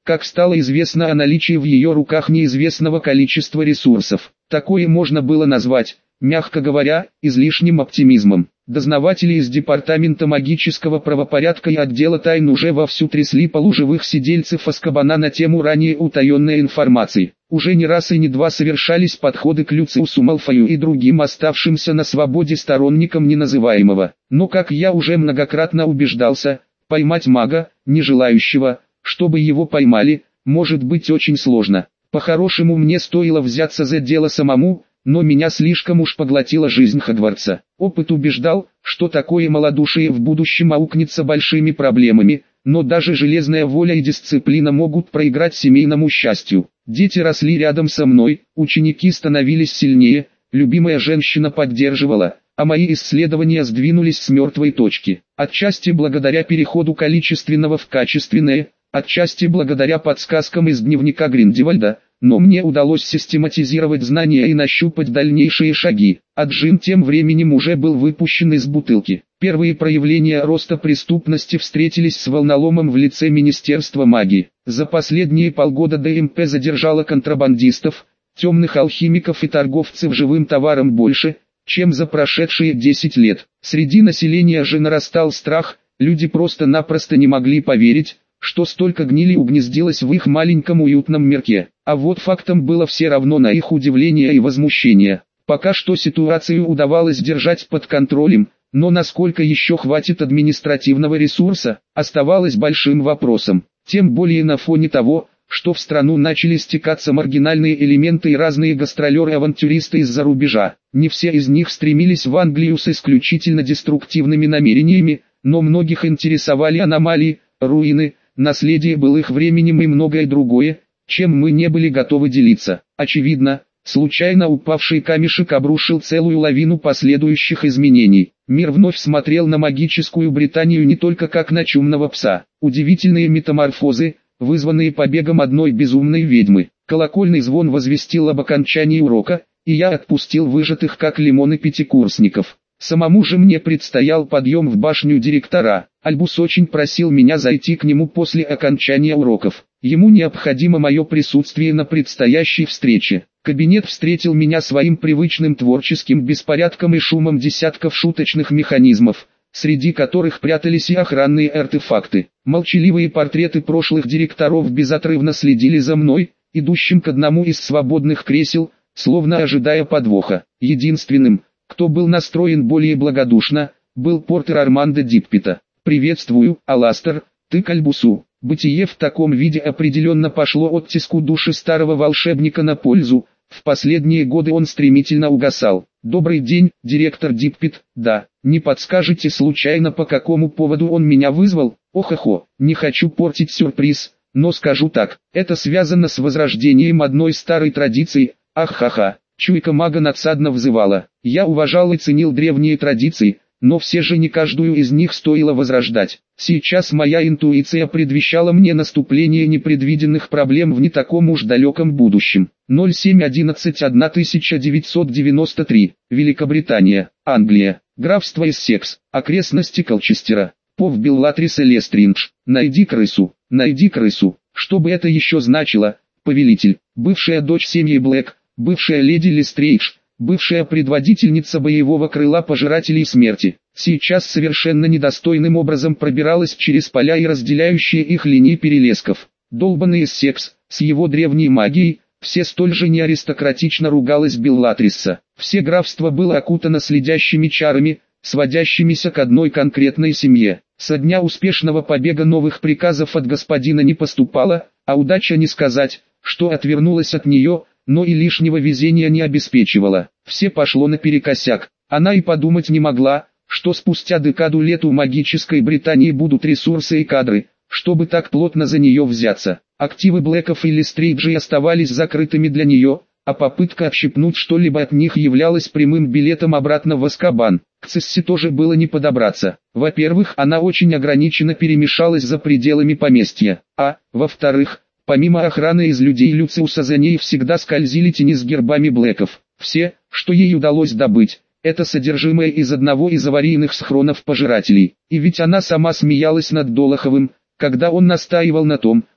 как стало известно о наличии в ее руках неизвестного количества ресурсов. Такое можно было назвать, мягко говоря, излишним оптимизмом. Дознаватели из Департамента магического правопорядка и отдела тайн уже вовсю трясли полуживых сидельцев Азкабана на тему ранее утаенной информации. Уже не раз и не два совершались подходы к Люциусу Малфою и другим оставшимся на свободе сторонникам неназываемого. Но, как я уже многократно убеждался, поймать мага, не желающего, чтобы его поймали, может быть очень сложно. По-хорошему мне стоило взяться за дело самому, но меня слишком уж поглотила жизнь Хогвартса. Опыт убеждал, что такое малодушие в будущем аукнется большими проблемами, но даже железная воля и дисциплина могут проиграть семейному счастью. Дети росли рядом со мной, ученики становились сильнее, любимая женщина поддерживала, а мои исследования сдвинулись с мертвой точки. Отчасти благодаря переходу количественного в качественное, отчасти благодаря подсказкам из дневника Гриндевальда, но мне удалось систематизировать знания и нащупать дальнейшие шаги. А Джин тем временем уже был выпущен из бутылки. Первые проявления роста преступности встретились с волноломом в лице Министерства магии. За последние полгода ДМП задержала контрабандистов, темных алхимиков и торговцев живым товаром больше, чем за прошедшие десять лет. Среди населения же нарастал страх, люди просто-напросто не могли поверить, что столько гнили угнездилось в их маленьком уютном мирке. А вот фактом было все равно на их удивление и возмущение. Пока что ситуацию удавалось держать под контролем, но насколько еще хватит административного ресурса, оставалось большим вопросом. Тем более на фоне того, что в страну начали стекаться маргинальные элементы и разные гастролеры-авантюристы из-за рубежа. Не все из них стремились в Англию с исключительно деструктивными намерениями, но многих интересовали аномалии, руины, наследие былых временем и многое другое, чем мы не были готовы делиться. Очевидно, случайно упавший камешек обрушил целую лавину последующих изменений. Мир вновь смотрел на магическую Британию не только как на чумного пса. Удивительные метаморфозы, вызванные побегом одной безумной ведьмы. Колокольный звон возвестил об окончании урока, и я отпустил выжатых как лимоны пятикурсников. Самому же мне предстоял подъем в башню директора. Альбус очень просил меня зайти к нему после окончания уроков. Ему необходимо мое присутствие на предстоящей встрече. Кабинет встретил меня своим привычным творческим беспорядком и шумом десятков шуточных механизмов, среди которых прятались и охранные артефакты. Молчаливые портреты прошлых директоров безотрывно следили за мной, идущим к одному из свободных кресел, словно ожидая подвоха. Единственным, кто был настроен более благодушно, был Портер Армандо Диппета. «Приветствую, Аластер, ты к Альбусу». Бытие в таком виде определенно пошло оттиску души старого волшебника на пользу, в последние годы он стремительно угасал. «Добрый день, директор Диппет, да, не подскажете случайно по какому поводу он меня вызвал?» «Ох-охо, не хочу портить сюрприз, но скажу так, это связано с возрождением одной старой традиции, ах-ха-ха». Чуйка мага надсадно взывала. Я уважал и ценил древние традиции, но все же не каждую из них стоило возрождать. Сейчас моя интуиция предвещала мне наступление непредвиденных проблем в не таком уж далеком будущем. ноль семь одиннадцать тысяча девятьсот девяносто три, Великобритания, Англия, графство Эссекс, окрестности Колчестера, Пов Беллатрис и Лестриндж. Найди крысу, найди крысу. Что бы это еще значило, повелитель? Бывшая дочь семьи Блэк, бывшая леди Лестрейдж, бывшая предводительница боевого крыла пожирателей смерти, сейчас совершенно недостойным образом пробиралась через поля и разделяющие их линии перелесков. Долбанный Эссекс, с его древней магией, все столь же неаристократично ругалась Беллатриса. Все графство было окутано следящими чарами, сводящимися к одной конкретной семье. Со дня успешного побега новых приказов от господина не поступало, а удача не сказать, что отвернулась от нее, но и лишнего везения не обеспечивала. Все пошло наперекосяк. Она и подумать не могла, что спустя декаду лет у магической Британии будут ресурсы и кадры, чтобы так плотно за нее взяться. Активы Блэков и Лестрейджей оставались закрытыми для нее, а попытка отщипнуть что-либо от них являлась прямым билетом обратно в Азкабан. К Цесси тоже было не подобраться. Во-первых, она очень ограниченно перемешалась за пределами поместья, а, во-вторых, помимо охраны из людей Люциуса за ней всегда скользили тени с гербами Блэков. Все, что ей удалось добыть, это содержимое из одного из аварийных схронов пожирателей. И ведь она сама смеялась над Долоховым, когда он настаивал на том,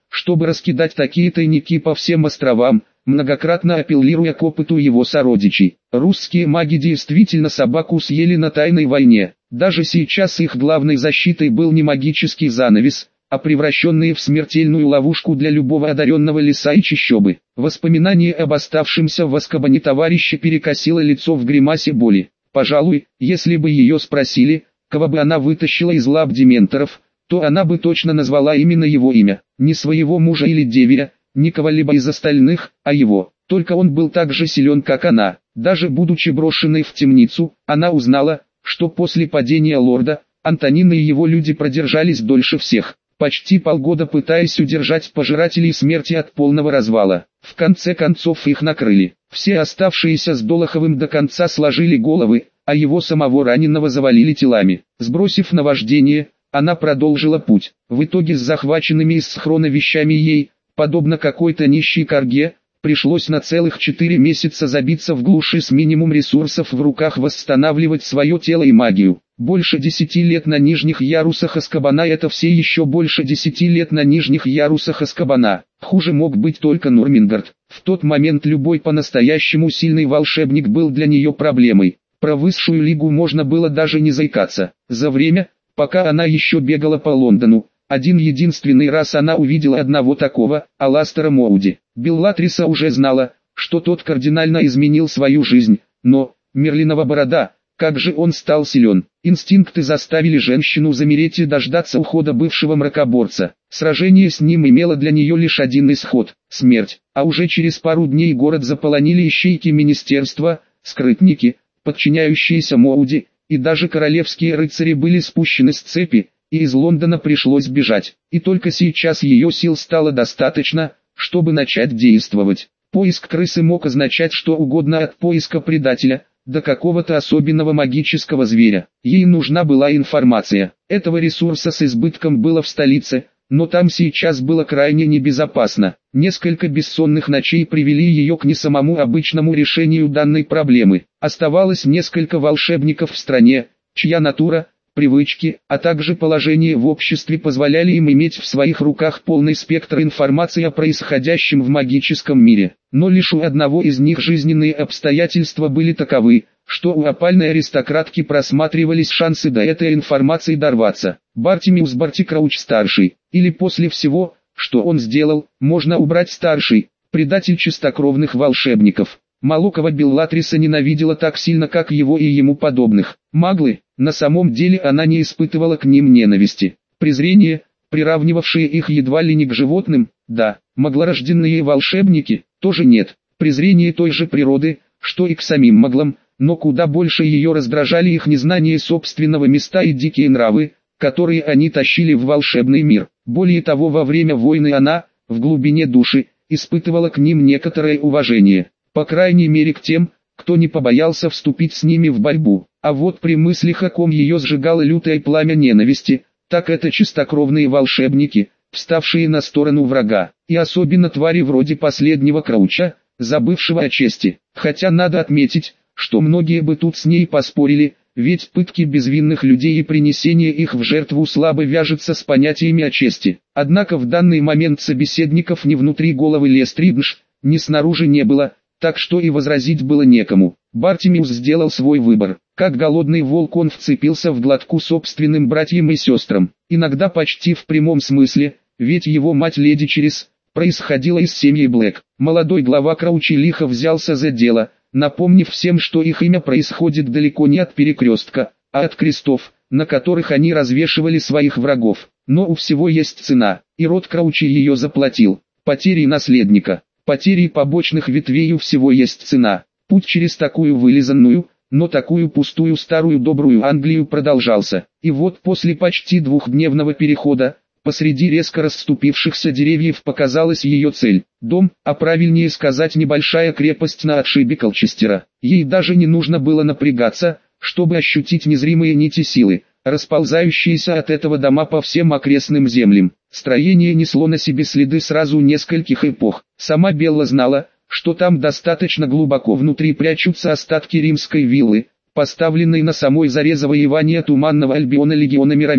чтобы раскидать такие тайники по всем островам, многократно апеллируя к опыту его сородичей. Русские маги действительно собаку съели на тайной войне. Даже сейчас их главной защитой был не магический занавес, а превращенные в смертельную ловушку для любого одаренного леса и чащобы. Воспоминание об оставшемся в Азкабане товарище перекосило лицо в гримасе боли. Пожалуй, если бы ее спросили, кого бы она вытащила из лап дементоров, то она бы точно назвала именно его имя. Не своего мужа или деверя, не кого-либо из остальных, а его. Только он был так же силен, как она. Даже будучи брошенной в темницу, она узнала, что после падения лорда, Антонин и его люди продержались дольше всех. Почти полгода пытаясь удержать пожирателей смерти от полного развала. В конце концов их накрыли. Все оставшиеся с Долоховым до конца сложили головы, а его самого раненого завалили телами. Сбросив наваждение, она продолжила путь. В итоге с захваченными из схрона вещами ей, подобно какой-то нищей корге, пришлось на целых четыре месяца забиться в глуши с минимум ресурсов в руках восстанавливать свое тело и магию. Больше десяти лет на нижних ярусах Азкабана — это все еще больше десяти лет на нижних ярусах Азкабана. Хуже мог быть только Нурмингард. В тот момент любой по-настоящему сильный волшебник был для нее проблемой. Про высшую лигу можно было даже не заикаться. За время, пока она еще бегала по Лондону, один единственный раз она увидела одного такого, Аластера Моуди. Беллатриса уже знала, что тот кардинально изменил свою жизнь, но, Мерлинова борода, как же он стал силен. Инстинкты заставили женщину замереть и дождаться ухода бывшего мракоборца. Сражение с ним имело для нее лишь один исход – смерть. А уже через пару дней город заполонили ищейки министерства, скрытники, подчиняющиеся Моуди, и даже королевские рыцари были спущены с цепи, и из Лондона пришлось бежать. И только сейчас ее сил стало достаточно, чтобы начать действовать. Поиск крысы мог означать что угодно, от поиска предателя до какого-то особенного магического зверя. Ей нужна была информация. Этого ресурса с избытком было в столице, но там сейчас было крайне небезопасно. Несколько бессонных ночей привели ее к не самому обычному решению данной проблемы. Оставалось несколько волшебников в стране, чья натура, привычки, а также положение в обществе позволяли им иметь в своих руках полный спектр информации о происходящем в магическом мире. Но лишь у одного из них жизненные обстоятельства были таковы, что у опальной аристократки просматривались шансы до этой информации дорваться. Бартимиус Бартикрауч-старший, или после всего, что он сделал, можно убрать старший, предатель чистокровных волшебников. Малокова Беллатриса ненавидела так сильно, как его и ему подобных. Маглы, на самом деле она не испытывала к ним ненависти. Презрение, приравнивавшее их едва ли не к животным, да, маглорожденные волшебники, тоже нет. Презрение той же природы, что и к самим маглам, но куда больше ее раздражали их незнание собственного места и дикие нравы, которые они тащили в волшебный мир. Более того, во время войны она, в глубине души, испытывала к ним некоторое уважение. По крайней мере к тем, кто не побоялся вступить с ними в борьбу. А вот при мыслях о ком ее сжигало лютое пламя ненависти, так это чистокровные волшебники, вставшие на сторону врага, и особенно твари вроде последнего Крауча, забывшего о чести. Хотя надо отметить, что многие бы тут с ней поспорили, ведь пытки безвинных людей и принесение их в жертву слабо вяжется с понятиями о чести. Однако в данный момент собеседников ни внутри головы Лестридж, ни снаружи не было, так что и возразить было некому. Бартимиус сделал свой выбор. Как голодный волк он вцепился в глотку собственным братьям и сестрам. Иногда почти в прямом смысле, ведь его мать леди Черес происходила из семьи Блэк. Молодой глава Краучи лихо взялся за дело, напомнив всем, что их имя происходит далеко не от перекрестка, а от крестов, на которых они развешивали своих врагов. Но у всего есть цена, и род Краучи ее заплатил. Потери наследника. Потери побочных ветвей у всего есть цена. Путь через такую вылизанную, но такую пустую старую добрую Англию продолжался. И вот после почти двухдневного перехода, посреди резко расступившихся деревьев показалась ее цель. Дом, а правильнее сказать небольшая крепость на отшибе Колчестера. Ей даже не нужно было напрягаться, чтобы ощутить незримые нити силы, расползающиеся от этого дома по всем окрестным землям. Строение несло на себе следы сразу нескольких эпох. Сама Белла знала, что там достаточно глубоко внутри прячутся остатки римской виллы, поставленной на самой заре завоевания Туманного Альбиона легионами ромеев.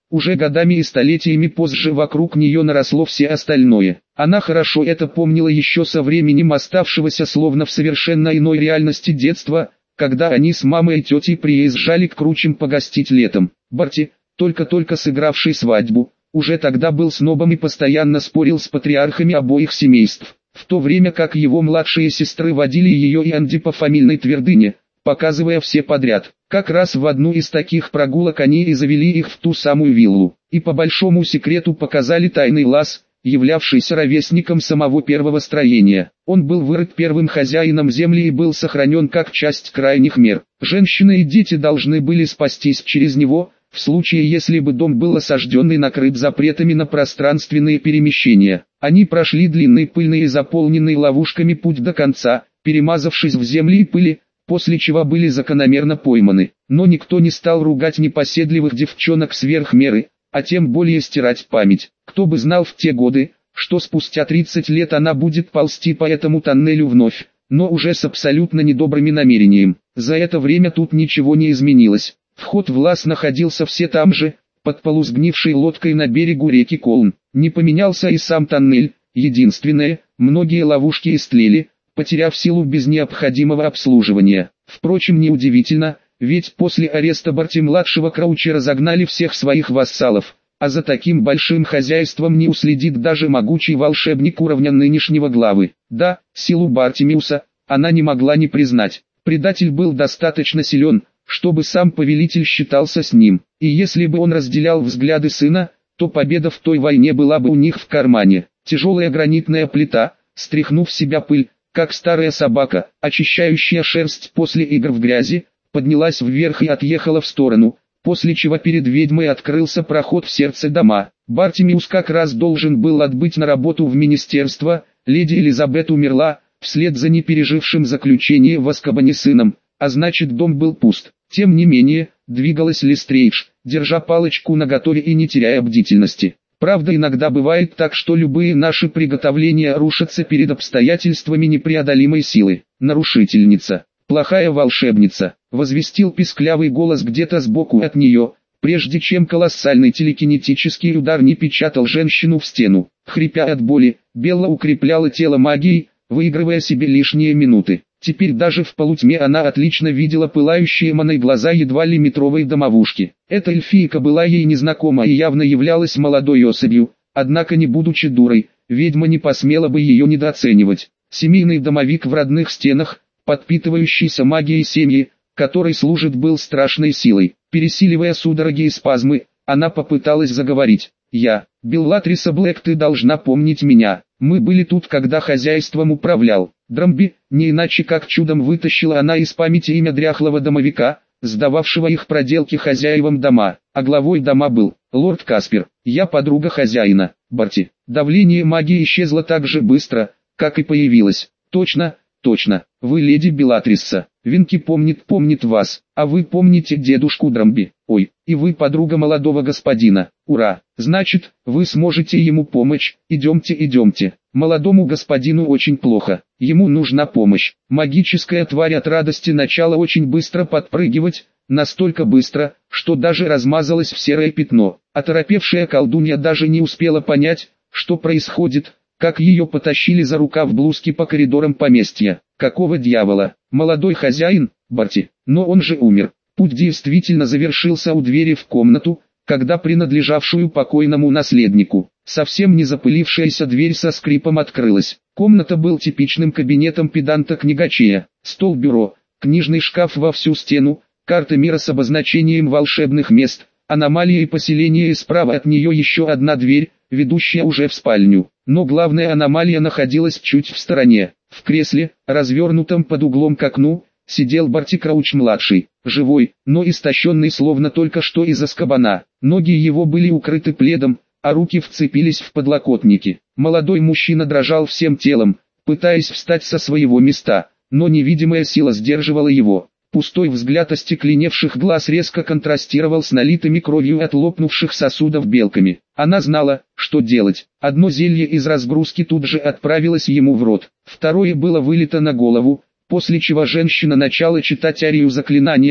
Уже годами и столетиями позже вокруг нее наросло все остальное. Она хорошо это помнила еще со временем оставшегося словно в совершенно иной реальности детства, когда они с мамой и тетей приезжали к Кручам погостить летом. Барти, только-только сыгравший свадьбу, уже тогда был снобом и постоянно спорил с патриархами обоих семейств, в то время как его младшие сестры водили ее и Анди по фамильной твердыне, показывая все подряд. Как раз в одну из таких прогулок они и завели их в ту самую виллу, и по большому секрету показали тайный лаз, являвшийся ровесником самого первого строения. Он был вырыт первым хозяином земли и был сохранен как часть крайних мер. Женщины и дети должны были спастись через него, в случае если бы дом был осажден и накрыт запретами на пространственные перемещения. Они прошли длинный пыльный и заполненный ловушками путь до конца, перемазавшись в земле и пыли, после чего были закономерно пойманы. Но никто не стал ругать непоседливых девчонок сверх меры, а тем более стирать память. Кто бы знал в те годы, что спустя тридцать лет она будет ползти по этому тоннелю вновь, но уже с абсолютно недобрыми намерениями. За это время тут ничего не изменилось. Вход в лаз находился все там же, под полусгнившей лодкой на берегу реки Колн. Не поменялся и сам тоннель, единственное, многие ловушки истлели, потеряв силу без необходимого обслуживания. Впрочем, неудивительно, ведь после ареста Барти-младшего Краучи разогнали всех своих вассалов, а за таким большим хозяйством не уследит даже могучий волшебник уровня нынешнего главы. Да, силу Бартимиуса она не могла не признать. Предатель был достаточно силен, чтобы сам повелитель считался с ним, и если бы он разделял взгляды сына, то победа в той войне была бы у них в кармане. Тяжелая гранитная плита, стряхнув с себя пыль, как старая собака, очищающая шерсть после игр в грязи, поднялась вверх и отъехала в сторону, после чего перед ведьмой открылся проход в сердце дома. Бартимиус как раз должен был отбыть на работу в министерство, леди Элизабет умерла, вслед за непережившим заключение в Азкабане сыном, а значит дом был пуст. Тем не менее, двигалась Лестрейдж, держа палочку наготове и не теряя бдительности. Правда, иногда бывает так, что любые наши приготовления рушатся перед обстоятельствами непреодолимой силы. Нарушительница, плохая волшебница, возвестил писклявый голос где-то сбоку от нее, прежде чем колоссальный телекинетический удар не печатал женщину в стену. Хрипя от боли, Белла укрепляла тело магией, выигрывая себе лишние минуты. Теперь даже в полутьме она отлично видела пылающие маной глаза едва ли метровой домовушки. Эта эльфийка была ей незнакома и явно являлась молодой особью, однако не будучи дурой, ведьма не посмела бы ее недооценивать. Семейный домовик в родных стенах, подпитывающийся магией семьи, который служит был страшной силой. Пересиливая судороги и спазмы, она попыталась заговорить. «Я, Беллатриса Блэк, ты должна помнить меня. Мы были тут, когда хозяйством управлял Драмби». Не иначе как чудом вытащила она из памяти имя дряхлого домовика, сдававшего их проделки хозяевам дома, а главой дома был лорд Каспер. Я подруга хозяина, Барти. Давление магии исчезло так же быстро, как и появилось. Точно, точно, вы леди Беллатриса. Винки помнит, помнит вас, а вы помните дедушку Драмби. Ой, и вы подруга молодого господина. Ура! Значит, вы сможете ему помочь. Идемте, идемте. Молодому господину очень плохо. Ему нужна помощь. Магическая тварь от радости начала очень быстро подпрыгивать, настолько быстро, что даже размазалась в серое пятно. Оторопевшая колдунья даже не успела понять, что происходит, как ее потащили за рукав блузки по коридорам поместья. Какого дьявола? Молодой хозяин, Барти, но он же умер. Путь действительно завершился у двери в комнату, когда принадлежавшую покойному наследнику. Совсем не запылившаяся дверь со скрипом открылась. Комната был типичным кабинетом педанта-книгачея. Стол-бюро, книжный шкаф во всю стену, карта мира с обозначением волшебных мест, аномалии и поселения, и справа от нее еще одна дверь, ведущая уже в спальню. Но главная аномалия находилась чуть в стороне. В кресле, развернутом под углом к окну, сидел Барти Крауч-младший, живой, но истощенный словно только что из Азкабана. Ноги его были укрыты пледом, а руки вцепились в подлокотники. Молодой мужчина дрожал всем телом, пытаясь встать со своего места, но невидимая сила сдерживала его. Пустой взгляд остекленевших глаз резко контрастировал с налитыми кровью от лопнувших сосудов белками. Она знала, что делать. Одно зелье из разгрузки тут же отправилось ему в рот, второе было вылито на голову, после чего женщина начала читать арию заклинания,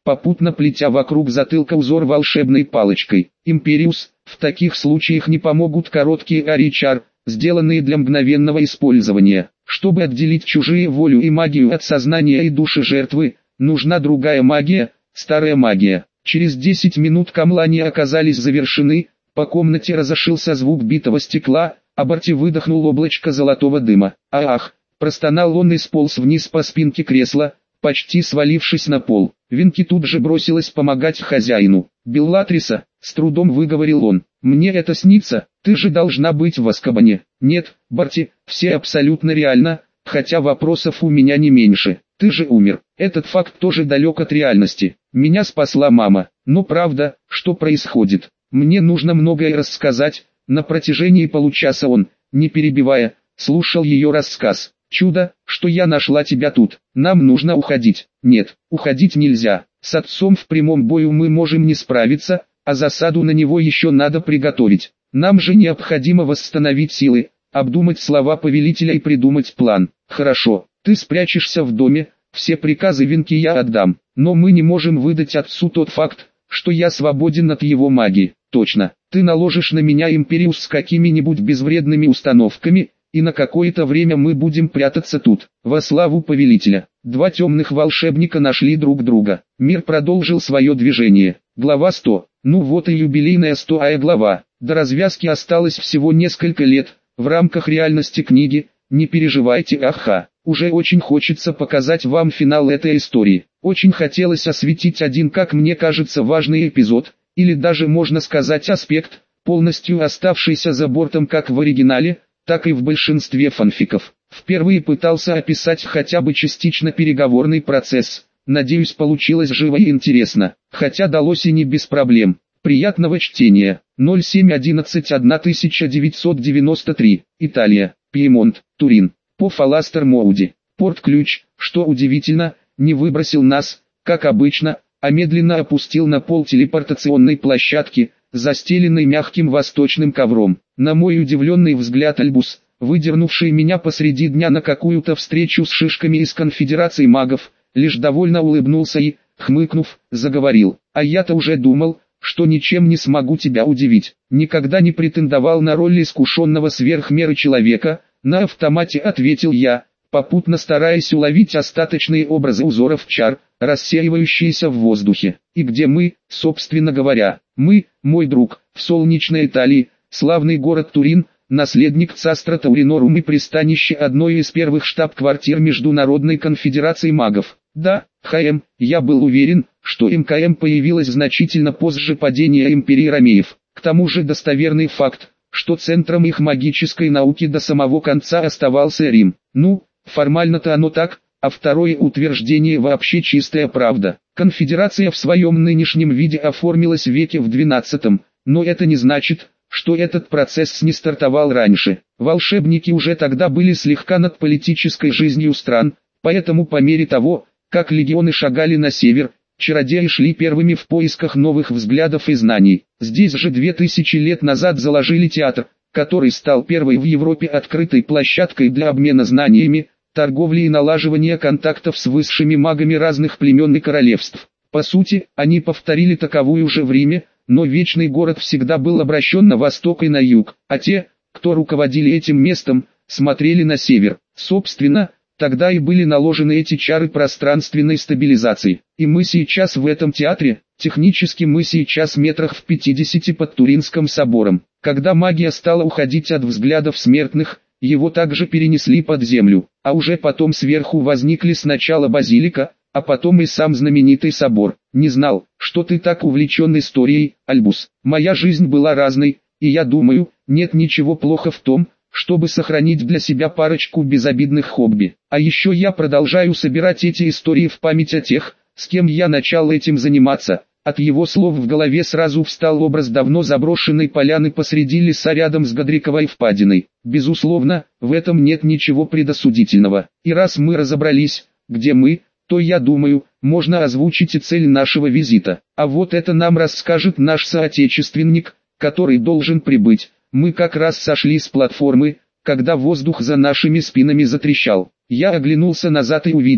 попутно плетя вокруг затылка узор волшебной палочкой. Империус, в таких случаях не помогут короткие ари-чар, сделанные для мгновенного использования. Чтобы отделить чужие волю и магию от сознания и души жертвы, нужна другая магия, старая магия. Через десять минут камлания оказались завершены, по комнате разошелся звук битого стекла, а Барти выдохнул облачко золотого дыма. «Ах!» – простонал он и сполз вниз по спинке кресла, почти свалившись на пол. Винки тут же бросилась помогать хозяину. «Беллатриса», — с трудом выговорил он, — «мне это снится, ты же должна быть в Азкабане». «Нет, Барти, все абсолютно реально, хотя вопросов у меня не меньше. Ты же умер, этот факт тоже далек от реальности. Меня спасла мама. Но правда, что происходит? Мне нужно многое рассказать». На протяжении получаса он, не перебивая, слушал ее рассказ. «Чудо, что я нашла тебя тут. Нам нужно уходить». «Нет, уходить нельзя. С отцом в прямом бою мы можем не справиться, а засаду на него еще надо приготовить. Нам же необходимо восстановить силы, обдумать слова повелителя и придумать план». «Хорошо, ты спрячешься в доме, все приказы Винки я отдам, но мы не можем выдать отцу тот факт, что я свободен от его магии». «Точно, ты наложишь на меня Империус с какими-нибудь безвредными установками, и на какое-то время мы будем прятаться тут, во славу повелителя». Два темных волшебника нашли друг друга. Мир продолжил свое движение. Глава сто. Ну вот и юбилейная стоая глава. До развязки осталось всего несколько лет. В рамках реальности книги, не переживайте, аха. Уже очень хочется показать вам финал этой истории. Очень хотелось осветить один, как мне кажется, важный эпизод, или даже можно сказать аспект, полностью оставшийся за бортом как в оригинале, так и в большинстве фанфиков. Впервые пытался описать хотя бы частично переговорный процесс. Надеюсь, получилось живо и интересно, хотя далось и не без проблем. Приятного чтения. ноль семь одиннадцать тысяча девятьсот девяносто три. Италия. Пьемонт. Турин. По Фаластер Моуди. Порт-ключ, что удивительно, не выбросил нас, как обычно, а медленно опустил на пол телепортационной площадки, застеленной мягким восточным ковром. На мой удивленный взгляд Альбус, выдернувший меня посреди дня на какую-то встречу с шишками из конфедерации магов, лишь довольно улыбнулся и, хмыкнув, заговорил. «А я-то уже думал, что ничем не смогу тебя удивить. Никогда не претендовал на роль искушенного сверх меры человека», на автомате ответил я, попутно стараясь уловить остаточные образы узоров чар, рассеивающиеся в воздухе. «И где мы, собственно говоря?» «Мы, мой друг, в солнечной Италии, славный город Турин, наследник царства Тауринорум и пристанище одной из первых штаб-квартир Международной конфедерации магов». «Да, ХМ, я был уверен, что МКМ появилась значительно позже падения империи Ромеев. К тому же достоверный факт, что центром их магической науки до самого конца оставался Рим. Ну, формально-то оно так, а второе утверждение вообще чистая правда. Конфедерация в своем нынешнем виде оформилась в веке в двенадцатом, но это не значит, что этот процесс не стартовал раньше. Волшебники уже тогда были слегка над политической жизнью стран, поэтому по мере того, как легионы шагали на север, чародеи шли первыми в поисках новых взглядов и знаний. Здесь же две тысячи лет назад заложили театр, который стал первой в Европе открытой площадкой для обмена знаниями, торговли и налаживания контактов с высшими магами разных племен и королевств. По сути, они повторили таковую же в Риме, но Вечный город всегда был обращен на восток и на юг, а те, кто руководили этим местом, смотрели на север. Собственно, тогда и были наложены эти чары пространственной стабилизации. И мы сейчас в этом театре, технически мы сейчас метрах в пятидесяти под Туринским собором. Когда магия стала уходить от взглядов смертных, его также перенесли под землю, а уже потом сверху возникли сначала базилика, а потом и сам знаменитый собор. Не знал, что ты так увлечен историей, Альбус. Моя жизнь была разной, и я думаю, нет ничего плохо в том, чтобы сохранить для себя парочку безобидных хобби. А еще я продолжаю собирать эти истории в память о тех, с кем я начал этим заниматься. От его слов в голове сразу встал образ давно заброшенной поляны посреди леса рядом с Годриковой впадиной. Безусловно, в этом нет ничего предосудительного. И раз мы разобрались, где мы, то я думаю, можно озвучить и цель нашего визита. А вот это нам расскажет наш соотечественник, который должен прибыть. Мы как раз сошли с платформы, когда воздух за нашими спинами затрещал. Я оглянулся назад и увидел,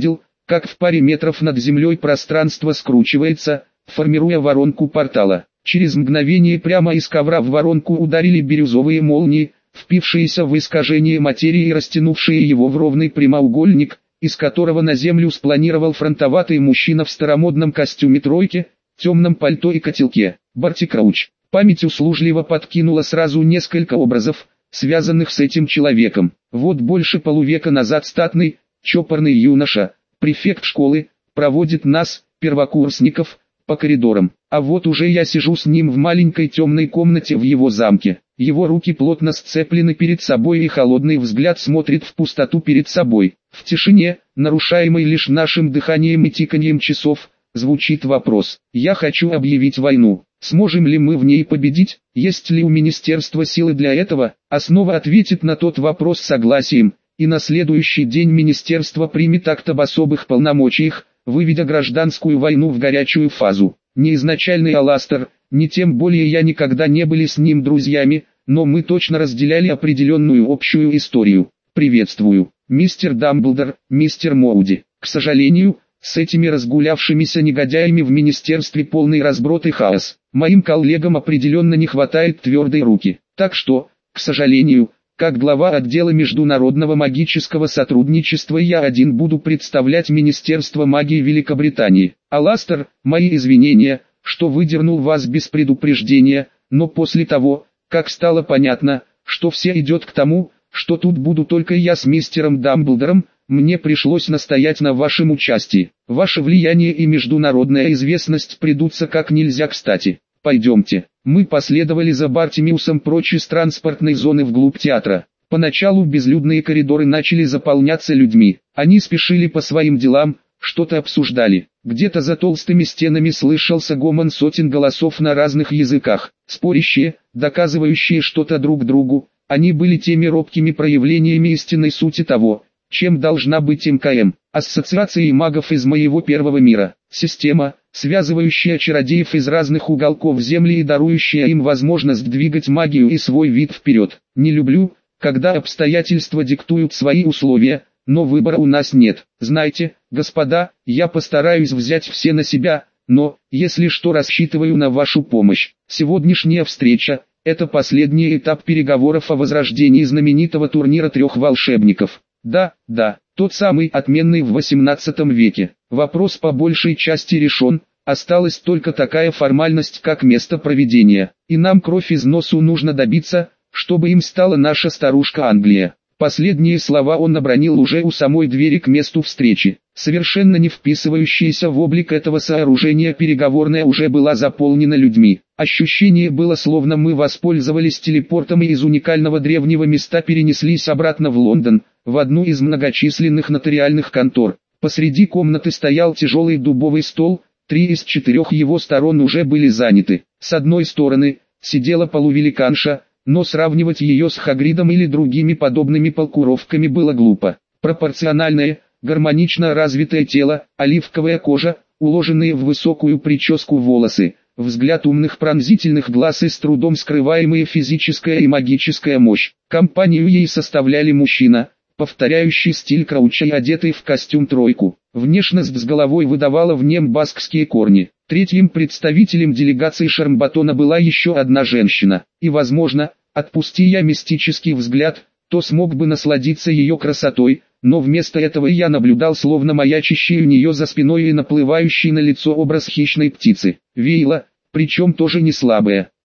как в паре метров над землей пространство скручивается, формируя воронку портала. Через мгновение прямо из ковра в воронку ударили бирюзовые молнии, впившиеся в искажение материи и растянувшие его в ровный прямоугольник, из которого на землю спланировал фронтоватый мужчина в старомодном костюме тройки, темном пальто и котелке. Барти Крауч. Память услужливо подкинула сразу несколько образов, связанных с этим человеком. Вот больше полувека назад статный, чопорный юноша, префект школы, проводит нас, первокурсников, по коридорам. А вот уже я сижу с ним в маленькой темной комнате в его замке. Его руки плотно сцеплены перед собой и холодный взгляд смотрит в пустоту перед собой. В тишине, нарушаемой лишь нашим дыханием и тиканьем часов, звучит вопрос. Я хочу объявить войну. Сможем ли мы в ней победить? Есть ли у министерства силы для этого? Основа ответит на тот вопрос согласием, и на следующий день министерство примет акт об особых полномочиях, выведя гражданскую войну в горячую фазу. Ни изначальный Аластер, ни тем более я никогда не были с ним друзьями, но мы точно разделяли определенную общую историю. Приветствую, мистер Дамблдор, мистер Моуди. К сожалению, с этими разгулявшимися негодяями в министерстве полный разброд и хаос. Моим коллегам определенно не хватает твердой руки. Так что, к сожалению, как глава отдела международного магического сотрудничества я один буду представлять Министерство магии Великобритании. Аластер, мои извинения, что выдернул вас без предупреждения, но после того, как стало понятно, что все идет к тому, что тут буду только я с мистером Дамблдором, мне пришлось настоять на вашем участии. Ваше влияние и международная известность придутся как нельзя кстати. Пойдемте. Мы последовали за Бартимиусом прочь из транспортной зоны вглубь театра. Поначалу безлюдные коридоры начали заполняться людьми. Они спешили по своим делам, что-то обсуждали. Где-то за толстыми стенами слышался гомон сотен голосов на разных языках, спорящие, доказывающие что-то друг другу. Они были теми робкими проявлениями истинной сути того, чем должна быть эм ка эм, ассоциацией магов из моего первого мира, система, связывающая чародеев из разных уголков Земли и дарующая им возможность двигать магию и свой вид вперед. Не люблю, когда обстоятельства диктуют свои условия, но выбора у нас нет. Знаете, господа, я постараюсь взять все на себя, но, если что, рассчитываю на вашу помощь. Сегодняшняя встреча – это последний этап переговоров о возрождении знаменитого турнира трех волшебников. Да, да, тот самый отменный в восемнадцатом веке. Вопрос по большей части решен, осталась только такая формальность, как место проведения. И нам кровь из носу нужно добиться, чтобы им стала наша старушка Англия. Последние слова он обронил уже у самой двери к месту встречи. Совершенно не вписывающаяся в облик этого сооружения переговорная уже была заполнена людьми. Ощущение было, словно мы воспользовались телепортом и из уникального древнего места перенеслись обратно в Лондон, в одну из многочисленных нотариальных контор. Посреди комнаты стоял тяжелый дубовый стол, три из четырех его сторон уже были заняты. С одной стороны, сидела полувеликанша, но сравнивать ее с Хагридом или другими подобными полукровками было глупо. Пропорциональное, гармонично развитое тело, оливковая кожа, уложенные в высокую прическу волосы, взгляд умных пронзительных глаз и с трудом скрываемая физическая и магическая мощь. Компанию ей составляли мужчина, повторяющий стиль Крауча и одетый в костюм тройку. Внешность с головой выдавала в нем баскские корни. Третьим представителем делегации Шармбатона была еще одна женщина. И возможно, отпусти я мистический взгляд, то смог бы насладиться ее красотой, но вместо этого я наблюдал словно маячащий у нее за спиной и наплывающий на лицо образ хищной птицы. Веяло, причем тоже не слабое,